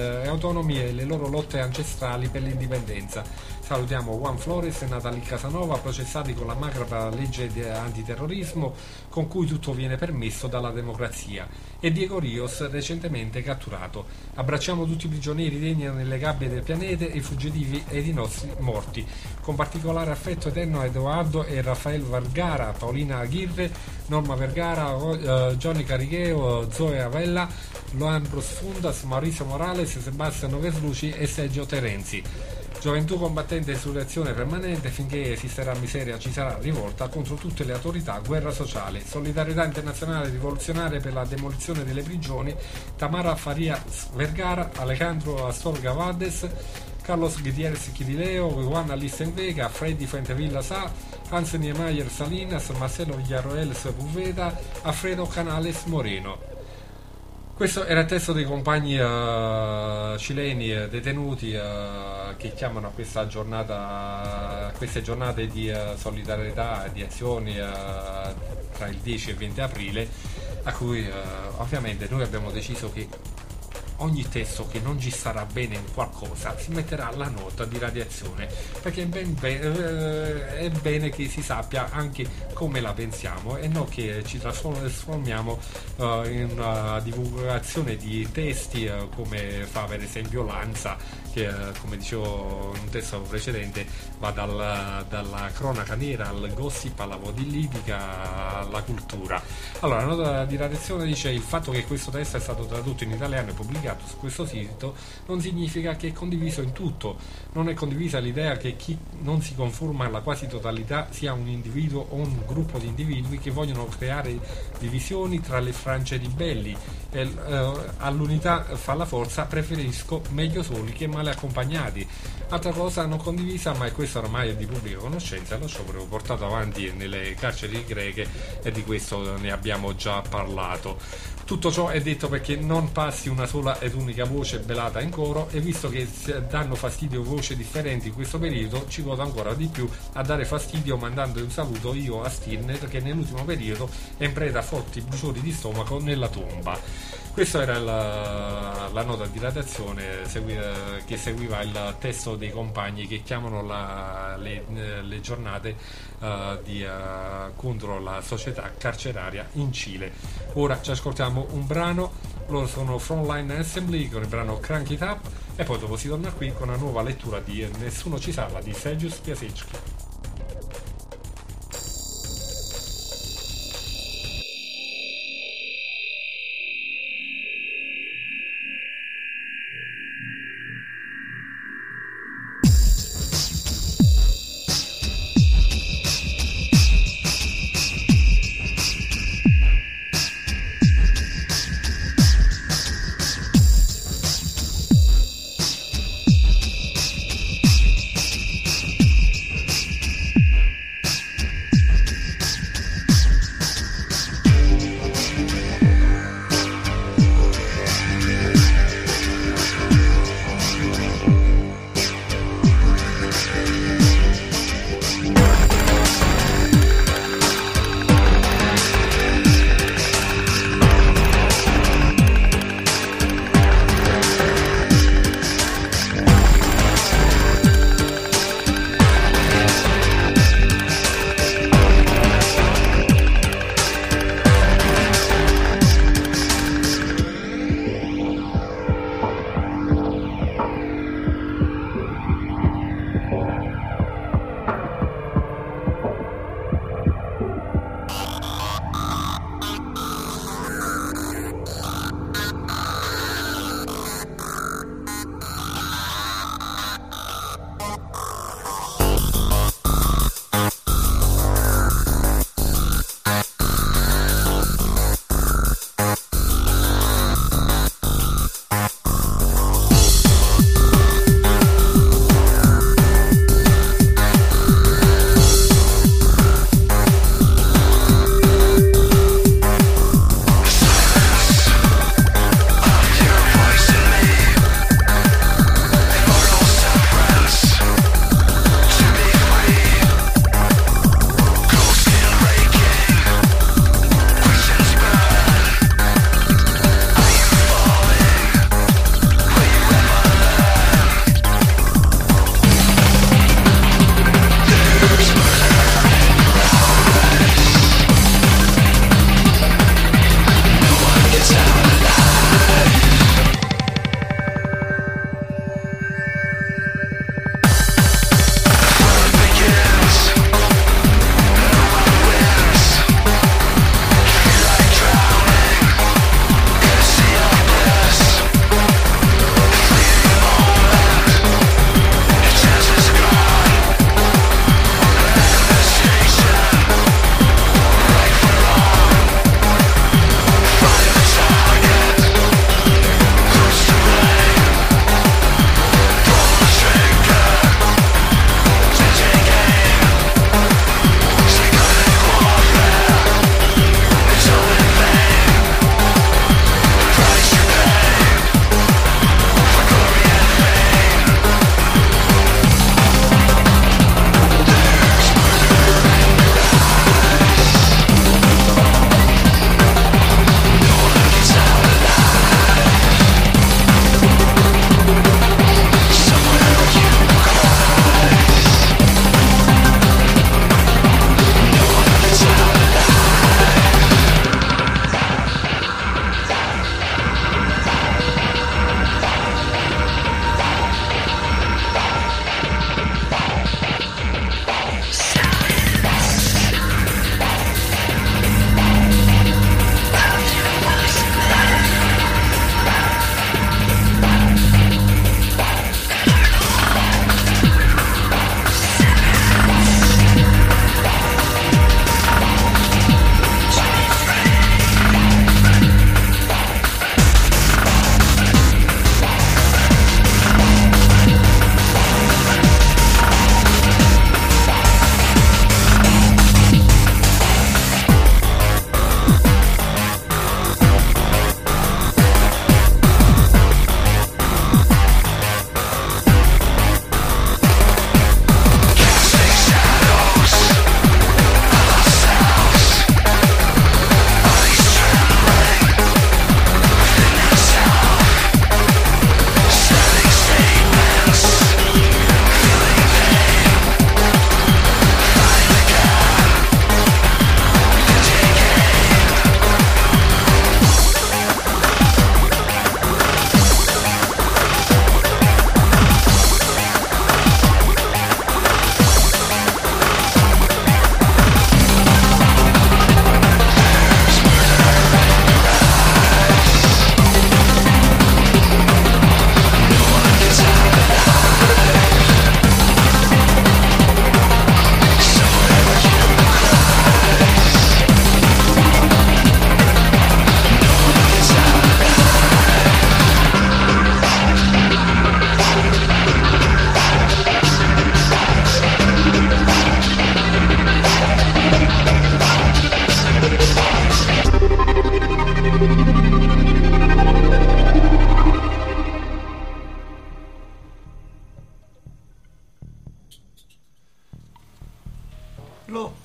e le loro lotte ancestrali per l'indipendenza. Salutiamo Juan Flores e Natalie Casanova, processati con la macabra legge antiterrorismo con cui tutto viene permesso dalla democrazia, e Diego Rios, recentemente catturato. Abbracciamo tutti i prigionieri degni nelle gabbie del pianeta, i fuggitivi ed i nostri morti. Con particolare affetto eterno a Eduardo e Rafael Vergara, Paolina Aguirre, Norma Vergara, Johnny Caricheo, Zoe Avella, Loan Prosfundas, Mauricio Morales, Sebastiano Vesluci e Sergio Terenzi. Gioventù combattente e insurrezione permanente, finché esisterà miseria ci sarà rivolta contro tutte le autorità, guerra sociale, solidarietà internazionale rivoluzionaria per la demolizione delle prigioni, Tamara Farias Vergara, Alejandro Astorga Valdes, Carlos Gutierrez Quirileo, Juan Alisten Vega, Freddy Fuentevilla Sá, Hans Niemeyer Salinas, Marcelo Villarroel Sepúlveda, Alfredo Canales Moreno. Questo era il testo dei compagni cileni detenuti che chiamano a questa giornata, queste giornate di solidarietà e di azioni tra il 10 e il 20 aprile, a cui ovviamente noi abbiamo deciso che ogni testo che non ci starà bene in qualcosa si metterà la nota di radiazione, perché è bene che si sappia anche come la pensiamo e non che ci trasformiamo in una divulgazione di testi come fa per esempio Lanza, che come dicevo in un testo precedente va dalla cronaca nera al gossip, alla politica, alla cultura. Allora, la nota di radiazione dice: il fatto che questo testo è stato tradotto in italiano e pubblicato su questo sito non significa che è condiviso in tutto. Non è condivisa l'idea che chi non si conforma alla quasi totalità sia un individuo o un gruppo di individui che vogliono creare divisioni tra le frange ribelli. All'unità fa la forza, preferisco meglio soli che male accompagnati. Altra cosa non condivisa, ma questo ormai è di pubblica conoscenza, lo sciopero portato avanti nelle carceri greche, e di questo ne abbiamo già parlato. Tutto ciò è detto perché non passi una sola ed unica voce belata in coro, e visto che danno fastidio voci differenti in questo periodo, ci vado ancora di più a dare fastidio mandando un saluto io a Stirner, che nell'ultimo periodo è in preda a forti bruciori di stomaco nella tomba. Questa era la nota di radiazione che seguiva il testo dei compagni che chiamano le giornate contro la società carceraria in Cile. Ora ci ascoltiamo un brano, loro sono Frontline Assembly con il brano Crank It Up, e poi dopo si torna qui con una nuova lettura di Nessuno ci salva di Sergius Piasecki.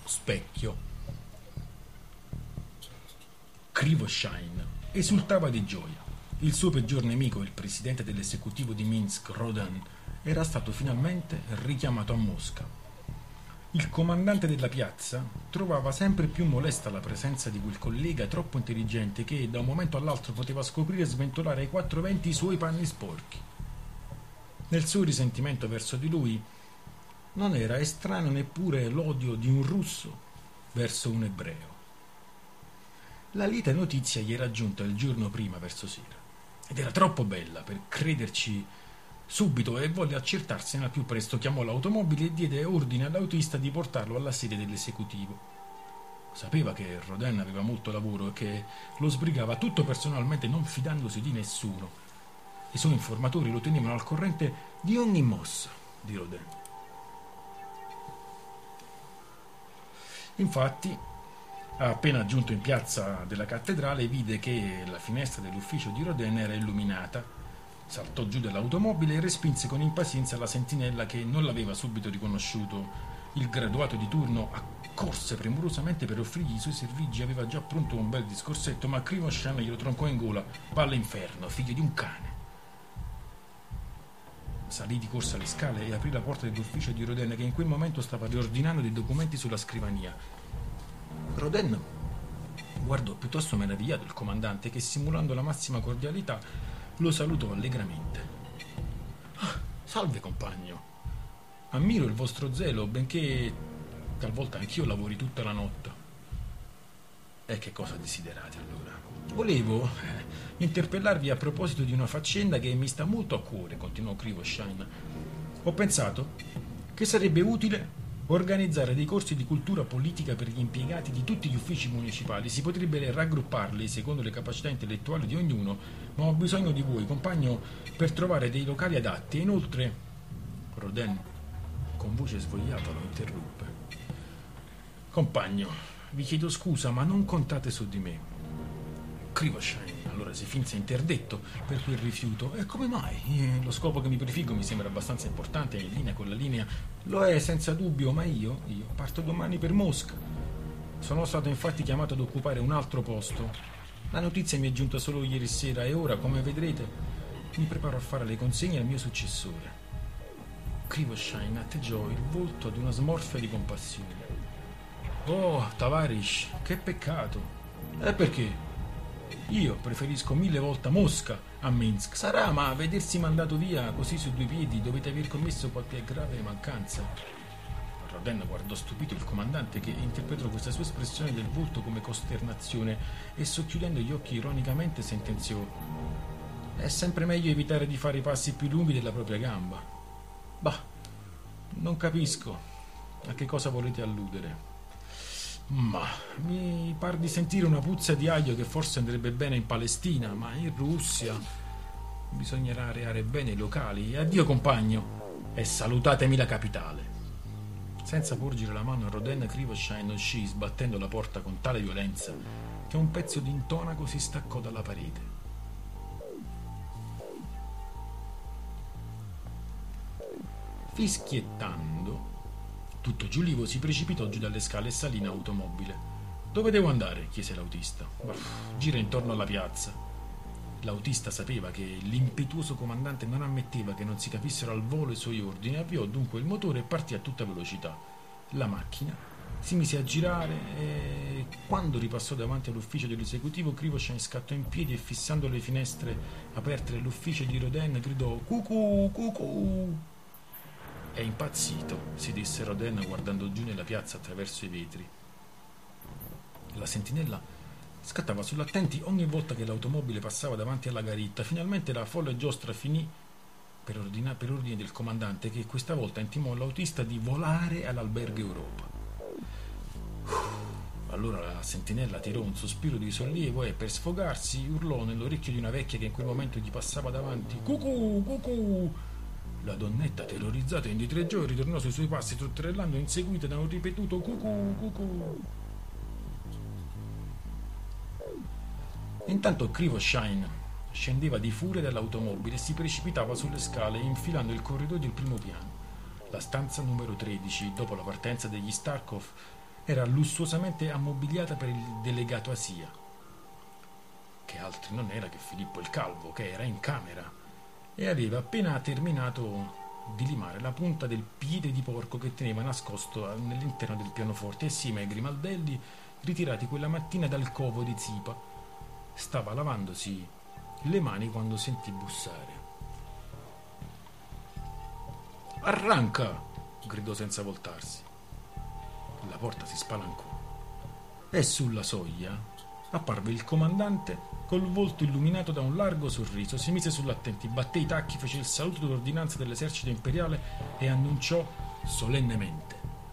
specchio. Krivoshein esultava di gioia. Il suo peggior nemico, il presidente dell'esecutivo di Minsk, Roden, era stato finalmente richiamato a Mosca. Il comandante della piazza trovava sempre più molesta la presenza di quel collega troppo intelligente che da un momento all'altro poteva scoprire e sventolare ai 420 i suoi panni sporchi. Nel suo risentimento verso di lui non era estraneo neppure l'odio di un russo verso un ebreo. La lieta notizia gli era giunta il giorno prima verso sera ed era troppo bella per crederci subito e volle accertarsene al più presto. Chiamò l'automobile e diede ordine all'autista di portarlo alla sede dell'esecutivo. Sapeva che Roden aveva molto lavoro e che lo sbrigava tutto personalmente, non fidandosi di nessuno. I suoi informatori lo tenevano al corrente di ogni mossa di Roden. Infatti, appena giunto in piazza della cattedrale, vide che la finestra dell'ufficio di Roden era illuminata. Saltò giù dall'automobile e respinse con impazienza la sentinella che non l'aveva subito riconosciuto. Il graduato di turno accorse premurosamente per offrirgli i suoi servigi. Aveva già pronto un bel discorsetto, ma Krivoshein glielo troncò in gola. Va all'inferno, figlio di un cane. Salì di corsa le scale e aprì la porta dell'ufficio di Roden, che in quel momento stava riordinando dei documenti sulla scrivania. Roden guardò piuttosto meravigliato il comandante che, simulando la massima cordialità, lo salutò allegramente. Salve compagno, ammiro il vostro zelo, benché talvolta anch'io lavori tutta la notte. E che cosa desiderate allora? Volevo interpellarvi a proposito di una faccenda che mi sta molto a cuore, continuò Krivoshein. Ho pensato che sarebbe utile organizzare dei corsi di cultura politica per gli impiegati di tutti gli uffici municipali. Si potrebbe raggrupparli secondo le capacità intellettuali di ognuno, ma ho bisogno di voi, compagno, per trovare dei locali adatti. E inoltre, Roden, con voce svogliata, lo interruppe. Compagno, vi chiedo scusa, ma non contate su di me. Krivoshein allora si finse interdetto per quel rifiuto. E come mai? Lo scopo che mi prefiggo mi sembra abbastanza importante, in linea con la linea. Lo è senza dubbio, ma io parto domani per Mosca. Sono stato infatti chiamato ad occupare un altro posto. La notizia mi è giunta solo ieri sera e ora, come vedrete, mi preparo a fare le consegne al mio successore. Krivoshein atteggiò il volto ad una smorfia di compassione. Oh, Tavarish, che peccato. E perché? Io preferisco 1000 volte Mosca a Minsk. Sarà, ma vedersi mandato via così su due piedi dovete aver commesso qualche grave mancanza. Roden guardò stupito il comandante, che interpretò questa sua espressione del volto come costernazione e, socchiudendo gli occhi ironicamente, sentenziò: è sempre meglio evitare di fare i passi più lunghi della propria gamba. Bah, non capisco a che cosa volete alludere. Ma mi par di sentire una puzza di aglio che forse andrebbe bene in Palestina, ma in Russia bisognerà areare bene i locali. Addio compagno e salutatemi la capitale. Senza porgere la mano a Roden, Krivoshein uscì, sbattendo la porta con tale violenza che un pezzo di intonaco si staccò dalla parete. Fischiettando, tutto giulivo, si precipitò giù dalle scale e salì in automobile. Dove devo andare? Chiese l'autista. Gira intorno alla piazza. L'autista sapeva che l'impetuoso comandante non ammetteva che non si capissero al volo i suoi ordini, avviò dunque il motore e partì a tutta velocità. La macchina si mise a girare e, quando ripassò davanti all'ufficio dell'esecutivo, Krivoshein scattò in piedi e, fissando le finestre aperte dell'ufficio di Roden, gridò: cucù, cucù! È impazzito, si disse Roden guardando giù nella piazza attraverso i vetri. La sentinella scattava sull'attenti ogni volta che l'automobile passava davanti alla garitta. Finalmente la folle giostra finì per ordine del comandante, che questa volta intimò all'autista di volare all'albergo Europa. Allora la sentinella tirò un sospiro di sollievo e, per sfogarsi, urlò nell'orecchio di una vecchia che in quel momento gli passava davanti: cucù, cucù! La donnetta, terrorizzata, indietreggiò e ritornò sui suoi passi, trotterellando, inseguita da un ripetuto cucù, cucù. Intanto Krivoshein scendeva di furia dall'automobile e si precipitava sulle scale, infilando il corridoio del primo piano. La stanza numero 13, dopo la partenza degli Starkov, era lussuosamente ammobiliata per il delegato Asia, che altri non era che Filippo il Calvo, che era in camera e aveva appena terminato di limare la punta del piede di porco che teneva nascosto nell'interno del pianoforte assieme ai grimaldelli ritirati quella mattina dal covo di Zipa. Stava lavandosi le mani quando sentì bussare. «Arranca!» gridò senza voltarsi. La porta si spalancò e sulla soglia apparve il comandante col volto illuminato da un largo sorriso. Si mise sull'attenti, batté i tacchi, fece il saluto d'ordinanza dell'esercito imperiale e annunciò solennemente: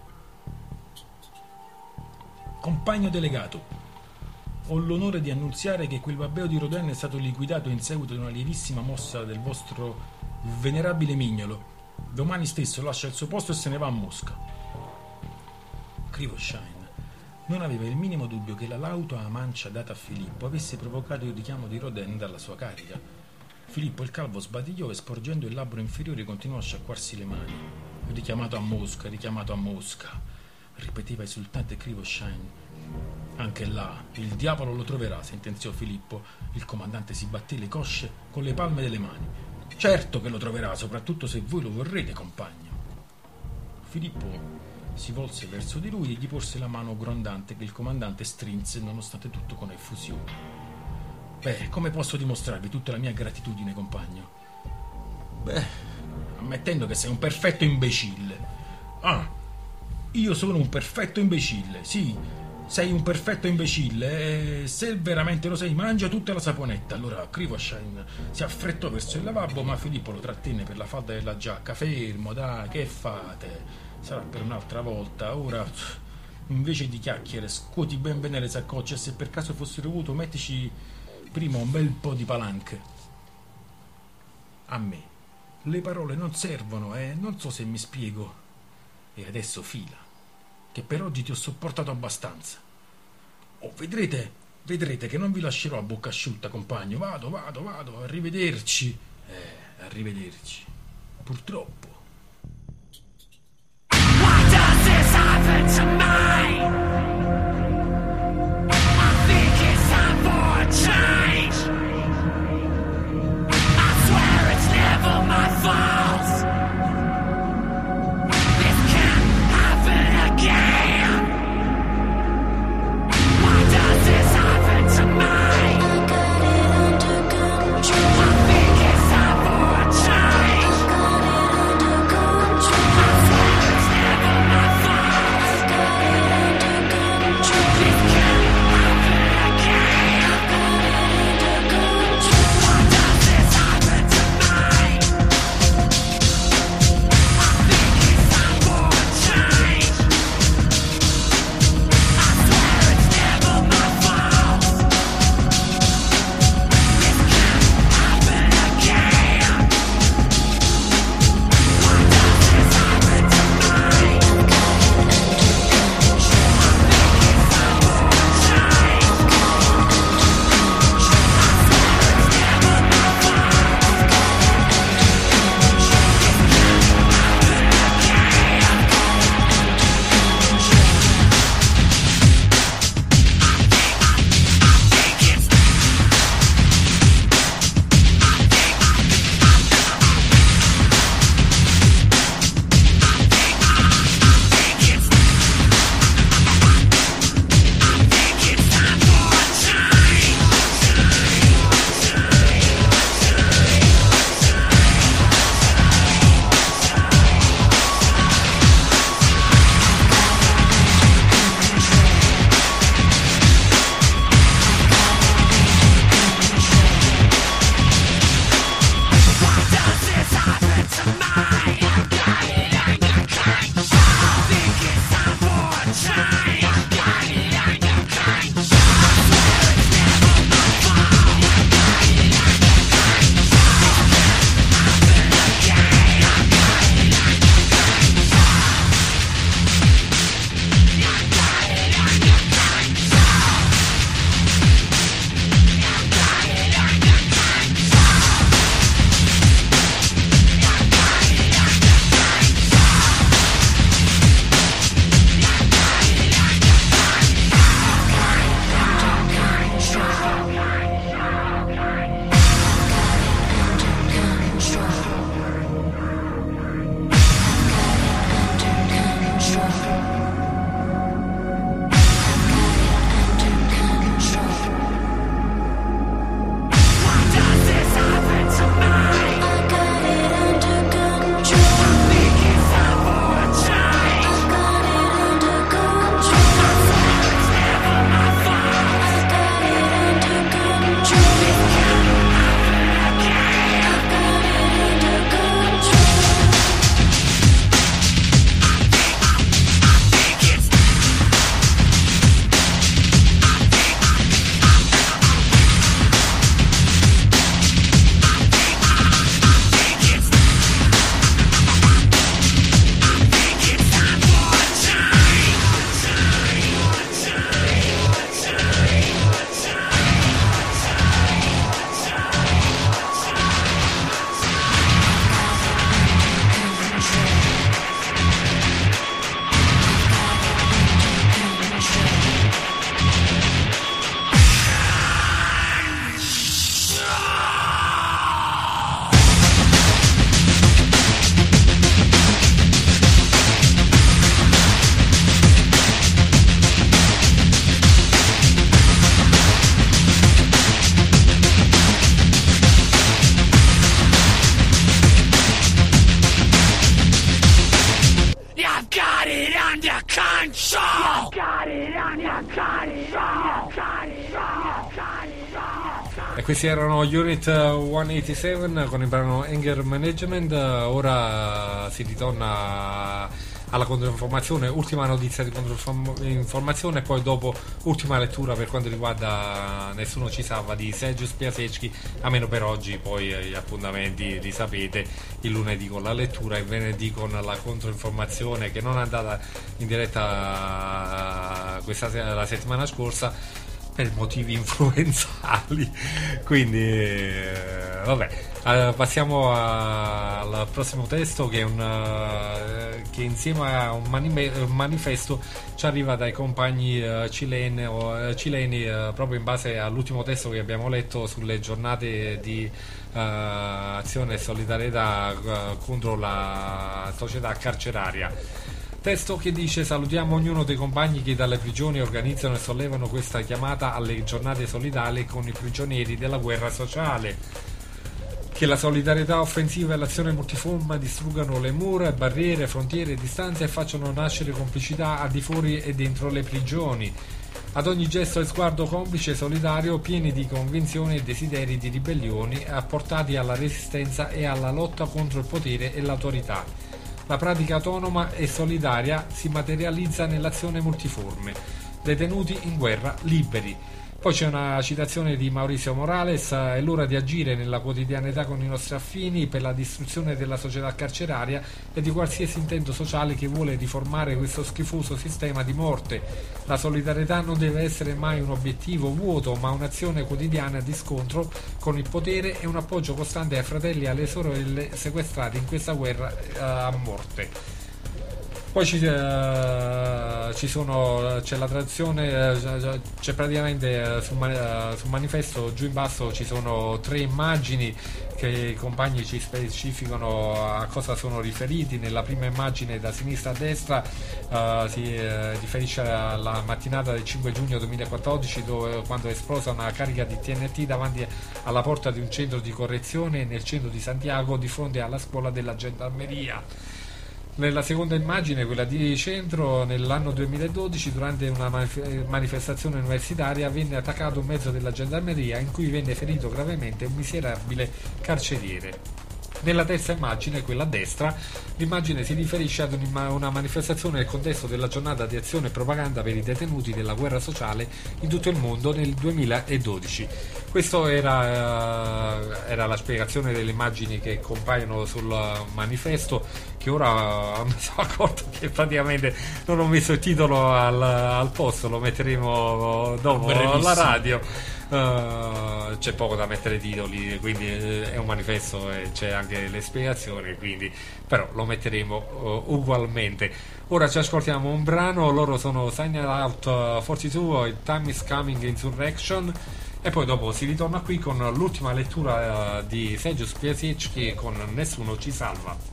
«Compagno delegato, ho l'onore di annunziare che quel babbeo di Rodin è stato liquidato in seguito ad una lievissima mossa del vostro venerabile mignolo. Domani stesso lascia il suo posto e se ne va a Mosca». Krivoshein non aveva il minimo dubbio che la lauta a mancia data a Filippo avesse provocato il richiamo di Rodin dalla sua carica. Filippo il Calvo sbadigliò e, sporgendo il labbro inferiore, continuò a sciacquarsi le mani. Richiamato a Mosca, ripeteva esultante Krivoshein. Anche là, il diavolo lo troverà, sentenziò Filippo. Il comandante si batté le cosce con le palme delle mani. Certo che lo troverà, soprattutto se voi lo vorrete, compagno. Filippo si volse verso di lui e gli porse la mano grondante che il comandante strinse nonostante tutto con effusione. «Beh, come posso dimostrarvi tutta la mia gratitudine, compagno?» «Beh, ammettendo che sei un perfetto imbecille». «Ah, io sono un perfetto imbecille, sì, sei un perfetto imbecille e se veramente lo sei mangia tutta la saponetta». Allora Krivoshein si affrettò verso il lavabo, ma Filippo lo trattenne per la falda della giacca. «Fermo, dai, che fate? Sarà per un'altra volta. Ora, invece di chiacchiere, scuoti ben bene le saccocce e se per caso fosse dovuto mettici prima un bel po' di palanche». «A me le parole non servono, non so se mi spiego. E adesso fila, che per oggi ti ho sopportato abbastanza. Oh, vedrete che non vi lascerò a bocca asciutta, compagno. Vado, arrivederci». Arrivederci. Purtroppo. Happen to me. I think it's time for a change. I swear it's never my fault. This can't happen again. Why does this happen to me? I got it under control. I think it's time for a change. I got it under control. I swear it's never my fault. questi erano Unit 187 con il brano Anger Management. Ora si ritorna alla controinformazione, ultima notizia di controinformazione e poi dopo ultima lettura per quanto riguarda Nessuno ci salva di Sergio Spiasecki, a meno per oggi. Poi gli appuntamenti li sapete, il lunedì con la lettura, il venerdì con la controinformazione, che non è andata in diretta la settimana scorsa per motivi influenzali, quindi vabbè. Passiamo al prossimo testo, che è che insieme a un manifesto ci arriva dai compagni cileni, proprio in base all'ultimo testo che abbiamo letto sulle giornate di azione e solidarietà contro la società carceraria. Testo che dice: salutiamo ognuno dei compagni che dalle prigioni organizzano e sollevano questa chiamata alle giornate solidali con i prigionieri della guerra sociale. Che la solidarietà offensiva e l'azione multiforme distruggano le mura, barriere, frontiere e distanze e facciano nascere complicità al di fuori e dentro le prigioni. Ad ogni gesto e sguardo complice e solidario, pieni di convinzioni e desideri di ribellioni, apportati alla resistenza e alla lotta contro il potere e l'autorità. La pratica autonoma e solidaria si materializza nell'azione multiforme. Detenuti in guerra liberi. Poi c'è una citazione di Maurizio Morales: è l'ora di agire nella quotidianità con i nostri affini per la distruzione della società carceraria e di qualsiasi intento sociale che vuole riformare questo schifoso sistema di morte. La solidarietà non deve essere mai un obiettivo vuoto, ma un'azione quotidiana di scontro con il potere e un appoggio costante ai fratelli e alle sorelle sequestrati in questa guerra a morte. Poi c'è la traduzione, c'è praticamente sul manifesto giù in basso ci sono 3 immagini che i compagni ci specificano a cosa sono riferiti. Nella prima immagine, da sinistra a destra, si riferisce alla mattinata del 5 giugno 2014, quando è esplosa una carica di TNT davanti alla porta di un centro di correzione nel centro di Santiago, di fronte alla scuola della gendarmeria. Nella seconda immagine, quella di centro, nell'anno 2012, durante una manifestazione universitaria, venne attaccato un mezzo della gendarmeria in cui venne ferito gravemente un miserabile carceriere. Nella terza immagine, quella a destra, l'immagine si riferisce ad una manifestazione nel contesto della giornata di azione e propaganda per i detenuti della guerra sociale in tutto il mondo nel 2012. Questa era la spiegazione delle immagini che compaiono sul manifesto, che ora mi sono accorto che praticamente non ho messo il titolo al posto, lo metteremo dopo alla radio. C'è poco da mettere titoli, quindi è un manifesto e c'è anche le spiegazioni, quindi però lo metteremo ugualmente. Ora ci ascoltiamo un brano, loro sono Sign Out 42, il Time is Coming Insurrection, e poi dopo si ritorna qui con l'ultima lettura di Sergio Spiasecki con Nessuno ci salva.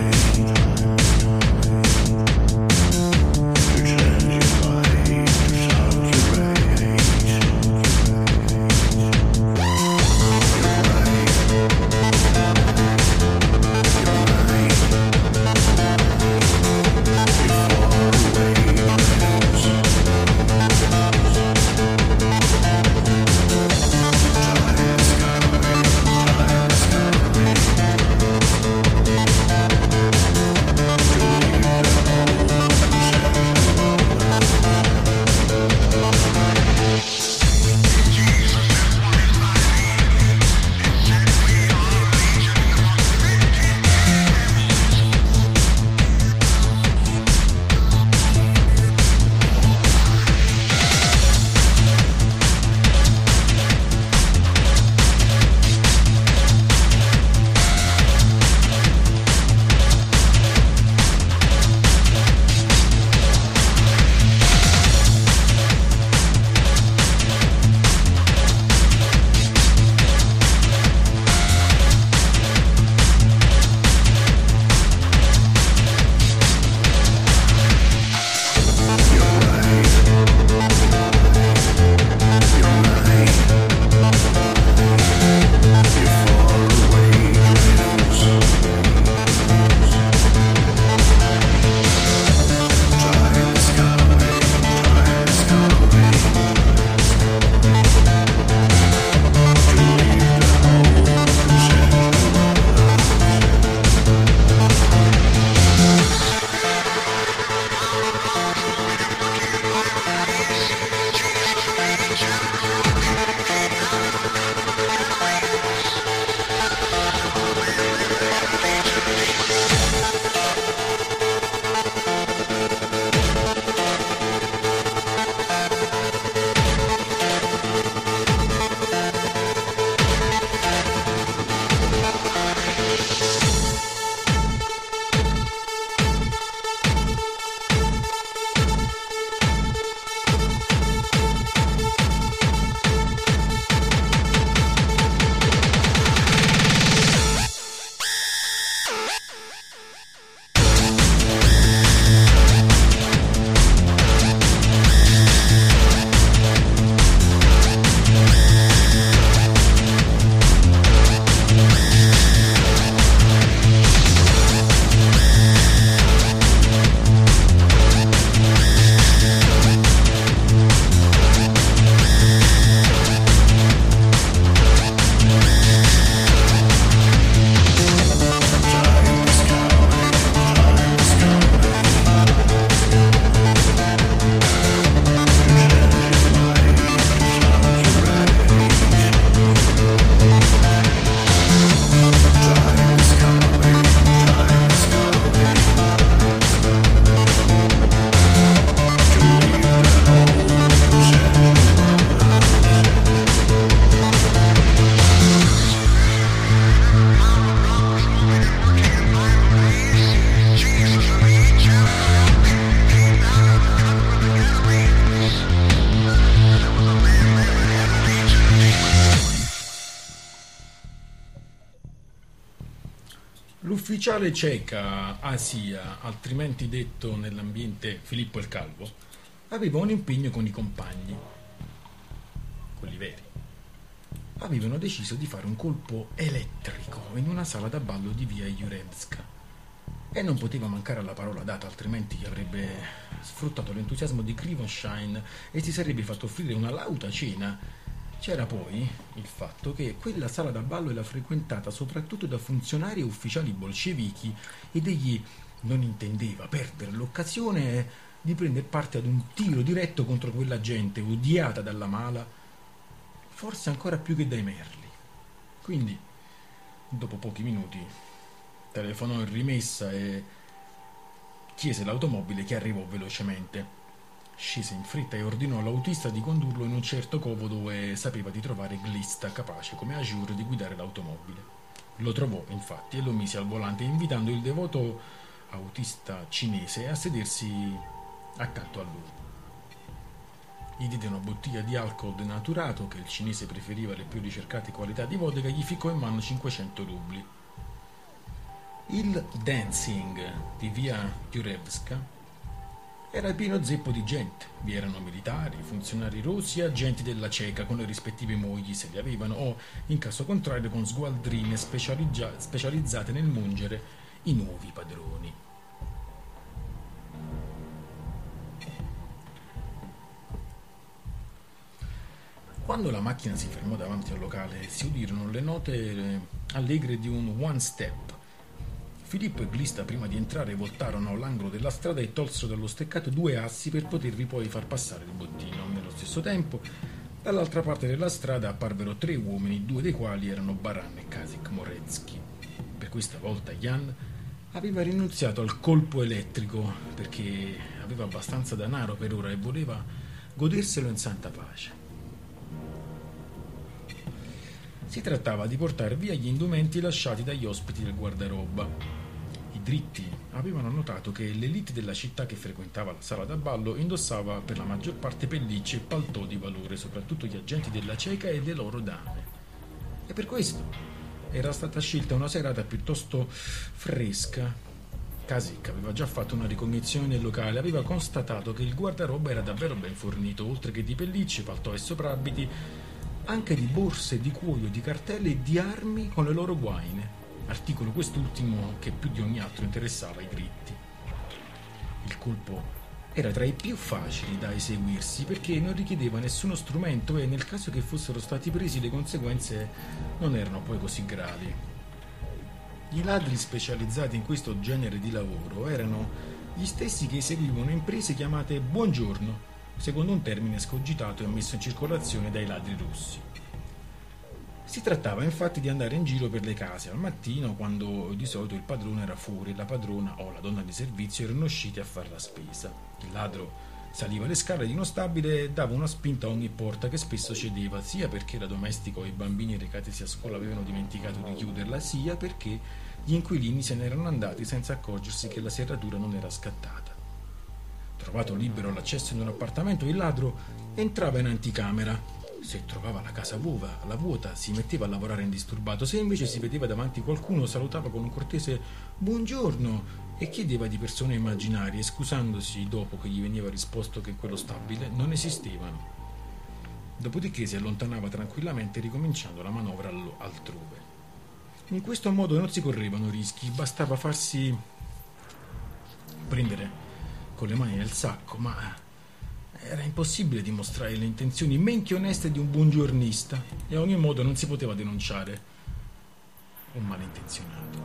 Change your body. L'ufficiale ceca Asia, altrimenti detto nell'ambiente Filippo il Calvo, aveva un impegno con i compagni, quelli veri. Avevano deciso di fare un colpo elettrico in una sala da ballo di via Jurevska e non poteva mancare alla parola data, altrimenti avrebbe sfruttato l'entusiasmo di Krivoshine e si sarebbe fatto offrire una lauta cena. C'era poi il fatto che quella sala da ballo era frequentata soprattutto da funzionari e ufficiali bolscevichi ed egli non intendeva perdere l'occasione di prendere parte ad un tiro diretto contro quella gente odiata dalla mala, forse ancora più che dai merli. Quindi, dopo pochi minuti, telefonò in rimessa e chiese l'automobile che arrivò velocemente. Scese in fretta e ordinò all'autista di condurlo in un certo covo dove sapeva di trovare Glista, capace come Ajur di guidare l'automobile. Lo trovò infatti e lo mise al volante, invitando il devoto autista cinese a sedersi accanto a lui. Gli diede una bottiglia di alcol denaturato, che il cinese preferiva le più ricercate qualità di vodka, e gli ficcò in mano 500 rubli. Il dancing di via Jurevska era pieno zeppo di gente. Vi erano militari, funzionari rossi e agenti della ceca con le rispettive mogli, se li avevano, o, in caso contrario, con sgualdrine specializzate nel mungere i nuovi padroni. Quando la macchina si fermò davanti al locale, si udirono le note allegre di un one step. Filippo e Glista, prima di entrare, voltarono all'angolo della strada e tolsero dallo steccato 2 assi per potervi poi far passare il bottino. Nello stesso tempo, dall'altra parte della strada apparvero 3 uomini, 2 dei quali erano Baran e Kasik Moretsky. Per questa volta Jan aveva rinunziato al colpo elettrico perché aveva abbastanza denaro per ora e voleva goderselo in santa pace. Si trattava di portare via gli indumenti lasciati dagli ospiti del guardaroba. I dritti avevano notato che l'elite della città che frequentava la sala da ballo indossava per la maggior parte pellicce e paltò di valore, soprattutto gli agenti della ceca e le loro dame. E per questo era stata scelta una serata piuttosto fresca. Kasik aveva già fatto una ricognizione nel locale, aveva constatato che il guardaroba era davvero ben fornito, oltre che di pellicce, paltò e soprabiti, anche di borse di cuoio, di cartelle e di armi con le loro guaine, articolo quest'ultimo che più di ogni altro interessava i dritti. Il colpo era tra i più facili da eseguirsi perché non richiedeva nessuno strumento e, nel caso che fossero stati presi, le conseguenze non erano poi così gravi. I ladri specializzati in questo genere di lavoro erano gli stessi che eseguivano imprese chiamate buongiorno, secondo un termine scogitato e messo in circolazione dai ladri russi. Si trattava infatti di andare in giro per le case al mattino, quando di solito il padrone era fuori e la padrona o la donna di servizio erano usciti a fare la spesa. Il ladro saliva le scale di uno stabile e dava una spinta a ogni porta, che spesso cedeva, sia perché la domestica o i bambini recatisi a scuola avevano dimenticato di chiuderla, sia perché gli inquilini se ne erano andati senza accorgersi che la serratura non era scattata. Trovato libero l'accesso in un appartamento, il ladro entrava in anticamera. Se trovava la casa vuota, si metteva a lavorare indisturbato. Se invece si vedeva davanti qualcuno, salutava con un cortese buongiorno e chiedeva di persone immaginarie, scusandosi dopo che gli veniva risposto che quello stabile non esistevano. Dopodiché si allontanava tranquillamente, ricominciando la manovra altrove. In questo modo non si correvano rischi, bastava farsi prendere con le mani nel sacco, ma era impossibile dimostrare le intenzioni men che oneste di un buongiornista e a ogni modo non si poteva denunciare un malintenzionato.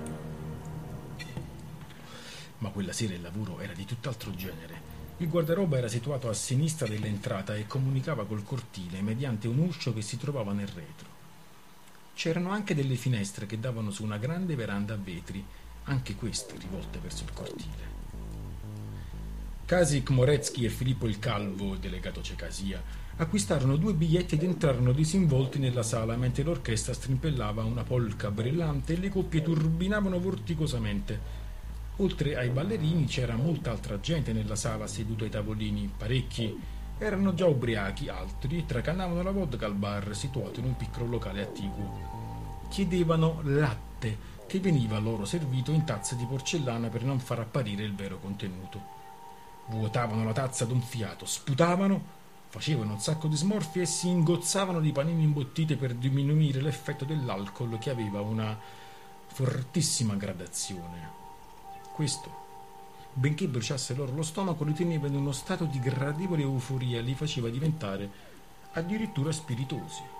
Ma quella sera il lavoro era di tutt'altro genere. Il guardaroba era situato a sinistra dell'entrata e comunicava col cortile mediante un uscio che si trovava nel retro. C'erano anche delle finestre che davano su una grande veranda a vetri, anche queste rivolte verso il cortile. Kasik Moretsky e Filippo il Calvo, delegato Cecasia, acquistarono 2 biglietti ed entrarono disinvolti nella sala mentre l'orchestra strimpellava una polka brillante e le coppie turbinavano vorticosamente. Oltre ai ballerini c'era molta altra gente nella sala seduta ai tavolini. Parecchi erano già ubriachi, altri tracanavano la vodka al bar situato in un piccolo locale attiguo. Chiedevano latte, che veniva loro servito in tazze di porcellana per non far apparire il vero contenuto. Vuotavano la tazza d'un fiato, sputavano, facevano un sacco di smorfie e si ingozzavano di panini imbottite per diminuire l'effetto dell'alcol, che aveva una fortissima gradazione. Questo, benché bruciasse loro lo stomaco, li teneva in uno stato di gradevole euforia e li faceva diventare addirittura spiritosi.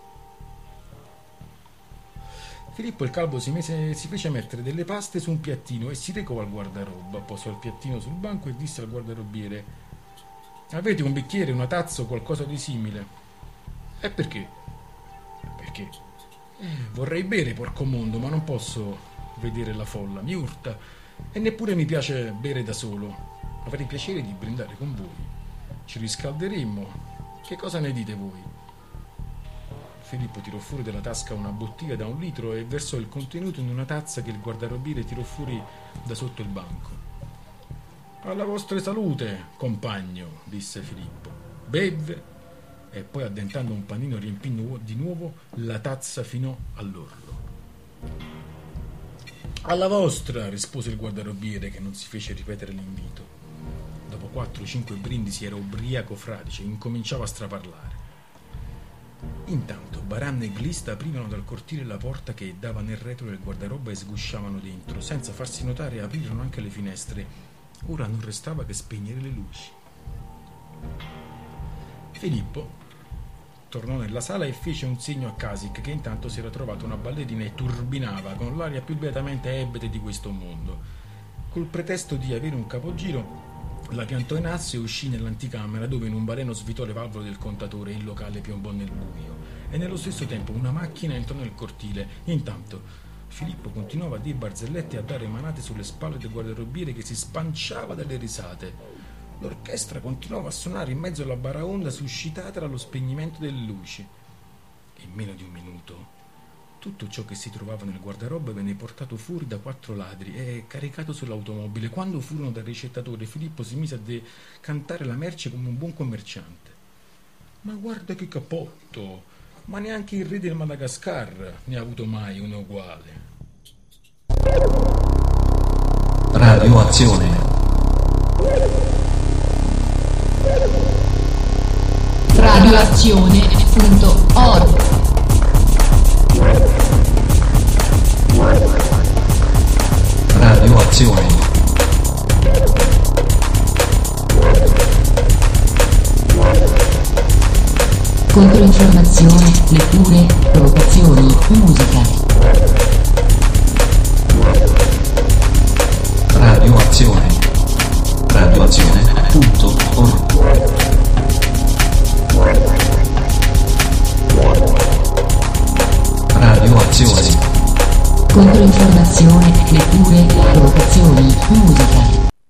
Filippo il calvo si fece mettere delle paste su un piattino e si recò al guardaroba, posò il piattino sul banco e disse al guardarobiere: «Avete un bicchiere, una tazza o qualcosa di simile?» «E perché?» «Perché? Vorrei bere, porco mondo, ma non posso vedere la folla, mi urta, e neppure mi piace bere da solo. Avrei piacere di brindare con voi. Ci riscalderemmo. Che cosa ne dite voi?» Filippo tirò fuori dalla tasca una bottiglia da 1 litro e versò il contenuto in una tazza che il guardarobiere tirò fuori da sotto il banco. «Alla vostra salute, compagno», disse Filippo. Bevve e poi, addentando un panino, riempì di nuovo la tazza fino all'orlo. «Alla vostra», rispose il guardarobiere, che non si fece ripetere l'invito. Dopo 4 o 5 brindisi era ubriaco fradicio e incominciava a straparlare. Intanto Baran e Glista aprivano dal cortile la porta che dava nel retro del guardaroba e sgusciavano dentro. Senza farsi notare aprirono anche le finestre. Ora non restava che spegnere le luci. Filippo tornò nella sala e fece un segno a Kasich, che intanto si era trovato una ballerina e turbinava con l'aria più beatamente ebete di questo mondo. Col pretesto di avere un capogiro, la piantò in asso e uscì nell'anticamera, dove in un baleno svitò le valvole del contatore e il locale piombò nel buio. E nello stesso tempo una macchina entrò nel cortile. Intanto Filippo continuava a dire barzellette e a dare manate sulle spalle del guardarobiere, che si spanciava dalle risate. L'orchestra continuava a suonare in mezzo alla baraonda suscitata dallo spegnimento delle luci. In meno di un minuto tutto ciò che si trovava nel guardaroba venne portato fuori da 4 ladri e caricato sull'automobile. Quando furono dal ricettatore, Filippo si mise a decantare la merce come un buon commerciante. «Ma guarda che cappotto! Ma neanche il re del Madagascar ne ha avuto mai uno uguale!» Radioazione. Radioazione.org. Radioazione. Controinformazione, letture, provocazioni, musica. Radioazione. Radioazione.org. Radioazione. Controinformazione, letture, provocazioni, musica.